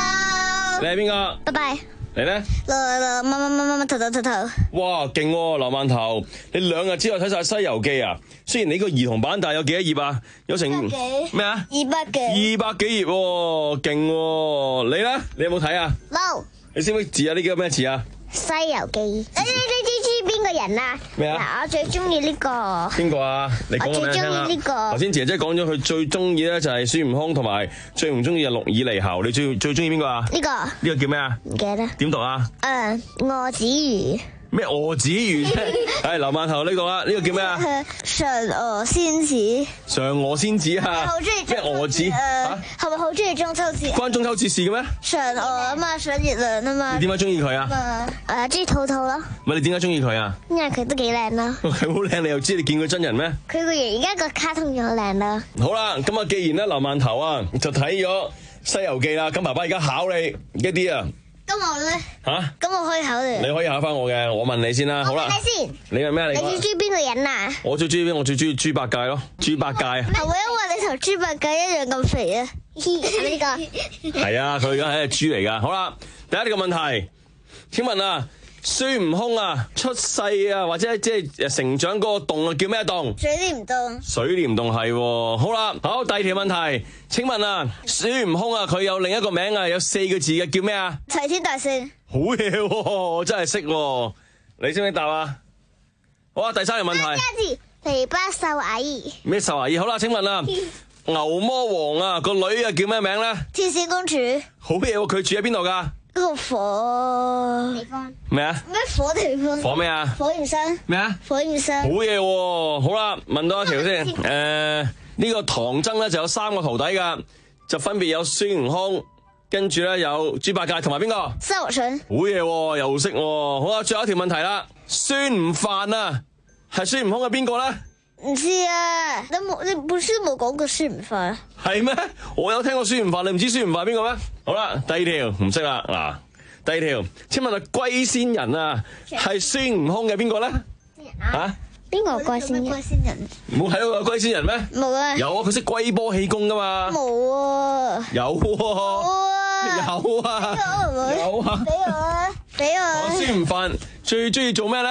Hello， 你係邊個？ 拜拜。 你咧？ 來來，乜乜乜乜乜頭頭頭頭。 哇，勁喎，劉饅頭，你兩日之後睇晒《西遊記》啊？雖然你個兒童版，但係有幾多頁啊？有成咩啊？ 二百幾。 二百幾頁喎，勁喎！你咧？你有冇睇啊？ 冇。 你識唔識字啊？呢幾個咩字啊？ 西遊記。你你你知邊個人啊？ 咩啊？ 嗱，我最中意呢個。邊個啊？你講個名聽下。 我最中意呢個。 頭先姐姐講咗佢最中意咧就係孫悟空，同埋最唔中意係陸羽獼猴。你最最中意邊個啊？ 呢個。 呢個叫咩啊？ 唔記得。 點讀啊？ 誒，鵝子魚。咩鵝子魚啫？係劉饅頭呢個啊？呢個叫咩啊？ 嫦娥仙子。 嫦娥仙子啊？ 好中意咩鵝子？ 誒，係咪好中意中秋節？ 關中秋節事嘅咩？ 嫦娥啊嘛，上月亮啊嘛。 你點解中意佢啊？ 誒，中意兔兔咯。 唔係你點解中意佢啊？ 因為佢都幾靚咯。 佢好靚，你又知你見佢真人咩？ 佢個樣而家個卡通又好靚啦。 好啦，咁啊，既然咧劉饅頭啊就睇咗《西遊記》啦，咁爸爸而家考你一啲啊。 咁我咧吓？ 咁我可以考你。 你可以考翻我嘅，我問你先啦。好啦， 你先。 你係咩嚟？ 你最中意邊個人啊？ 我最中意邊？我最中意豬八戒咯，豬八戒。係咪因為你同豬八戒一樣咁肥啊？係咪呢個？ 係啊，佢而家係隻豬嚟噶。好啦，第一呢個問題，請問啊，孫悟空啊出世啊或者即係成長嗰個洞啊叫咩洞？ 水簾洞。 水簾洞係喎。好啦，好，第二條問題，請問啊，孫悟空啊佢有另一個名啊，有四個字嘅叫咩啊？ 齊天大聖。 好嘢喎，我真係識喎。你識唔識答啊？好啊，第三條問題。 三個字，琵琶獸阿姨。 咩獸阿姨？好啦，請問啊，牛魔王啊個女啊叫咩名咧？ 天使公主。 好嘢喎，佢住喺邊度噶？ 嗰個火地方。 咩啊？ 咩火地方？ 火咩啊？ 火焰山。 咩啊？ 火焰山。 好嘢喎！好啦，問多一條先。誒、呃，呢、這個唐僧咧就有三個徒弟噶，就分別有孫悟空，跟住咧有豬八戒同埋邊個？ 沙和尚。 好嘢喎，又識喎。好啦，最後一條問題啦。孫悟飯啊，係孫悟空嘅邊個咧？ 唔知啊，你冇你本書冇講過孫悟飯。 係咩？我有聽過孫悟飯，你唔知孫悟飯邊個咩？好啦，第二條唔識啦。嗱，第二條，請問啊，龜仙人啊，係孫悟空嘅邊個咧？吓？ 邊個龜仙人？龜仙人。 冇睇過龜仙人咩？ 冇啊。 有啊，佢識龜波氣功噶嘛？ 冇啊。 有啊。有啊。有啊。 俾我啊！俾我。 孫悟飯最中意做咩咧？ 都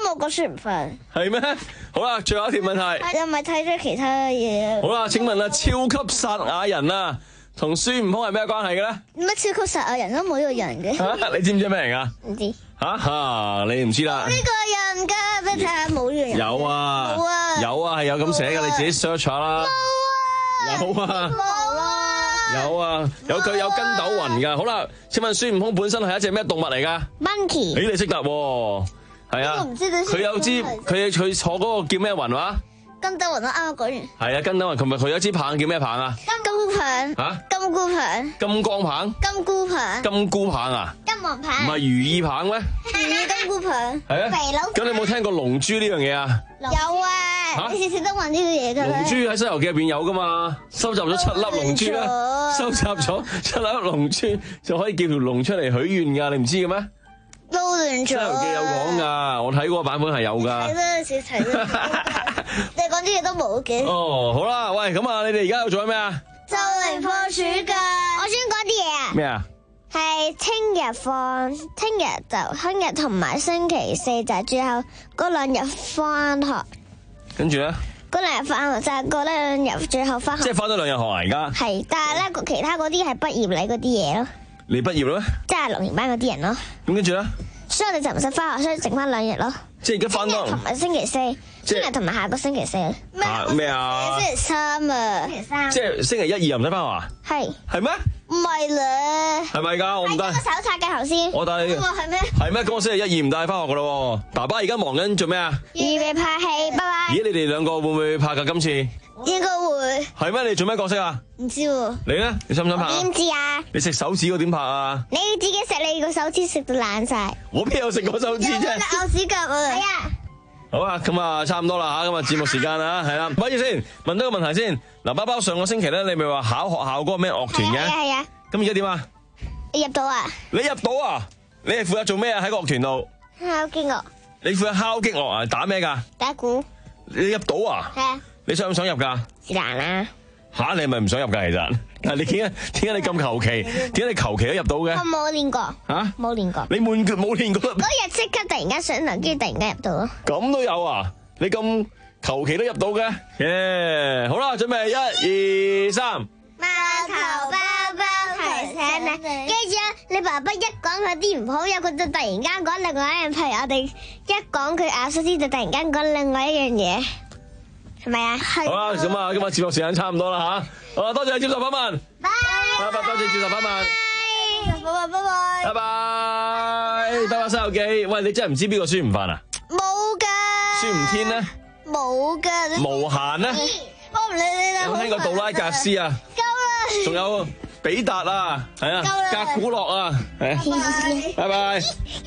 冇講孫悟飯。 係咩？好啦，最後一條問題。 又咪睇咗其他嘢？ 好啦，請問啊，超級撒亞人啊，同孫悟空係咩關係嘅咧？ 乜超級撒亞人都冇呢個人嘅。 嚇，你知唔知咩嚟㗎？ 唔知。 嚇嚇，你唔知啦。 呢個人㗎，俾睇下冇呢個人。 有啊， 冇啊， 有啊，係有咁寫嘅，你自己 search 下啦。冇啊， 冇啊， 有啊，有佢有筋斗雲㗎。好啦，請問孫悟空本身係一隻咩動物嚟㗎 ？Monkey。 咦，你識答喎？係啊，佢有支佢佢坐嗰個叫咩雲話？ 筋斗雲我啱啱講完。 係啊，筋斗雲，琴日佢有支棒叫咩棒啊？ 金箍棒。 嚇？ 金箍棒。 金剛棒。 金箍棒。 金箍棒啊？ 金王棒。 唔係如意棒咩？ 如意金箍棒。 係啊。 肥佬。 咁你有冇聽過龍珠呢樣嘢啊？ 有啊。你次次都問呢個嘢㗎。 龍珠喺《西遊記》入邊有㗎嘛？收集咗七粒龍珠啦，收集咗七粒龍珠就可以叫條龍出嚟許願㗎，你唔知嘅咩？ 撈亂咗。《西遊記》有講㗎，我睇嗰個版本係有㗎。 睇多少睇你講啲嘢都冇嘅。 哦，好啦，喂，咁啊，你哋而家又做緊咩啊？ 就嚟放暑假，我想講啲嘢啊。 咩啊？ 係聽日放，聽日就聽日同埋星期四就係最後嗰兩日翻學。 跟住咧？ 嗰兩日翻學就係嗰兩日最後翻學。 即係翻咗兩日學啊！而家。 係，但係咧其他嗰啲係畢業禮嗰啲嘢咯。 你畢業啦咩？ 即係六年班嗰啲人咯。 咁跟住咧？ 所以我哋就唔使翻學，所以剩翻兩日咯。 即係而家翻多。 同埋星期四，聽日同埋下個星期四。 咩咩啊？ 星期三啊！星期三。 即係星期一二又唔使翻學啊？ 係。 係咩？ 唔係咧。 係咪㗎？我唔帶。 個手冊嘅頭先。 我帶。 嗰個係咩？ 係咩？咁我星期一二唔帶翻學㗎咯喎。爸爸而家忙緊做咩啊？ 預備拍戲，拜拜。 咦？你哋兩個會唔會拍㗎今次？ 應該會。 係咩？你做咩角色啊？ 唔知喎。 你咧？你想唔想拍啊？ 點知啊？ 你食手指嗰點拍啊？ 你自己食你個手指食到爛晒。 我邊有食過手指啫？ 咬指甲啊！係啊。 好啊，咁啊，差唔多啦吓，咁啊，節目時間啦，係啦，咪住先，問多個問題先。嗱，包包上個星期咧，你咪話考學校嗰個咩樂團嘅？ 係啊係啊。 咁而家點啊？ 你入到啊？ 你入到啊？你係負責做咩啊？喺個樂團度？ 敲擊樂。 你負責敲擊樂啊？打咩噶？ 打鼓。 你入到啊？ 係啊。 你想唔想入噶？ 是但啦。 吓，你係咪唔想入噶？其實，但係你點解點解你咁求其？點解你求其都入到嘅？ 我冇練過。 吓？ 冇練過。 你悶腳冇練過？ 嗰日即刻突然間上堂，跟住突然間入到咯。 咁都有啊？你咁求其都入到嘅？耶！好啦，準備一二三。 貓頭包包提醒你，跟住你爸爸一講佢啲唔好嘢，佢就突然間講另外一樣，譬如我哋一講佢咬手指，就突然間講另外一樣嘢，係咪啊？係。 好啦，咁啊，今日節目時間差唔多啦吓，好啦，多謝接受訪問，拜拜，多謝接受訪問， 拜拜，拜拜， 拜拜，拜拜，西遊記，喂，你真係唔知邊個孫悟飯啊？ 冇噶。 孫悟天咧？ 冇噶。 無限咧？ 我唔理你啦。 有冇聽過杜拉格斯啊？ 夠啦。 仲有比達啊，係啊，格古樂啊，係啊，拜拜，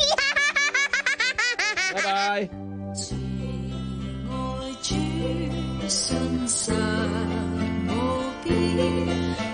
拜拜。 愛主信實無邊。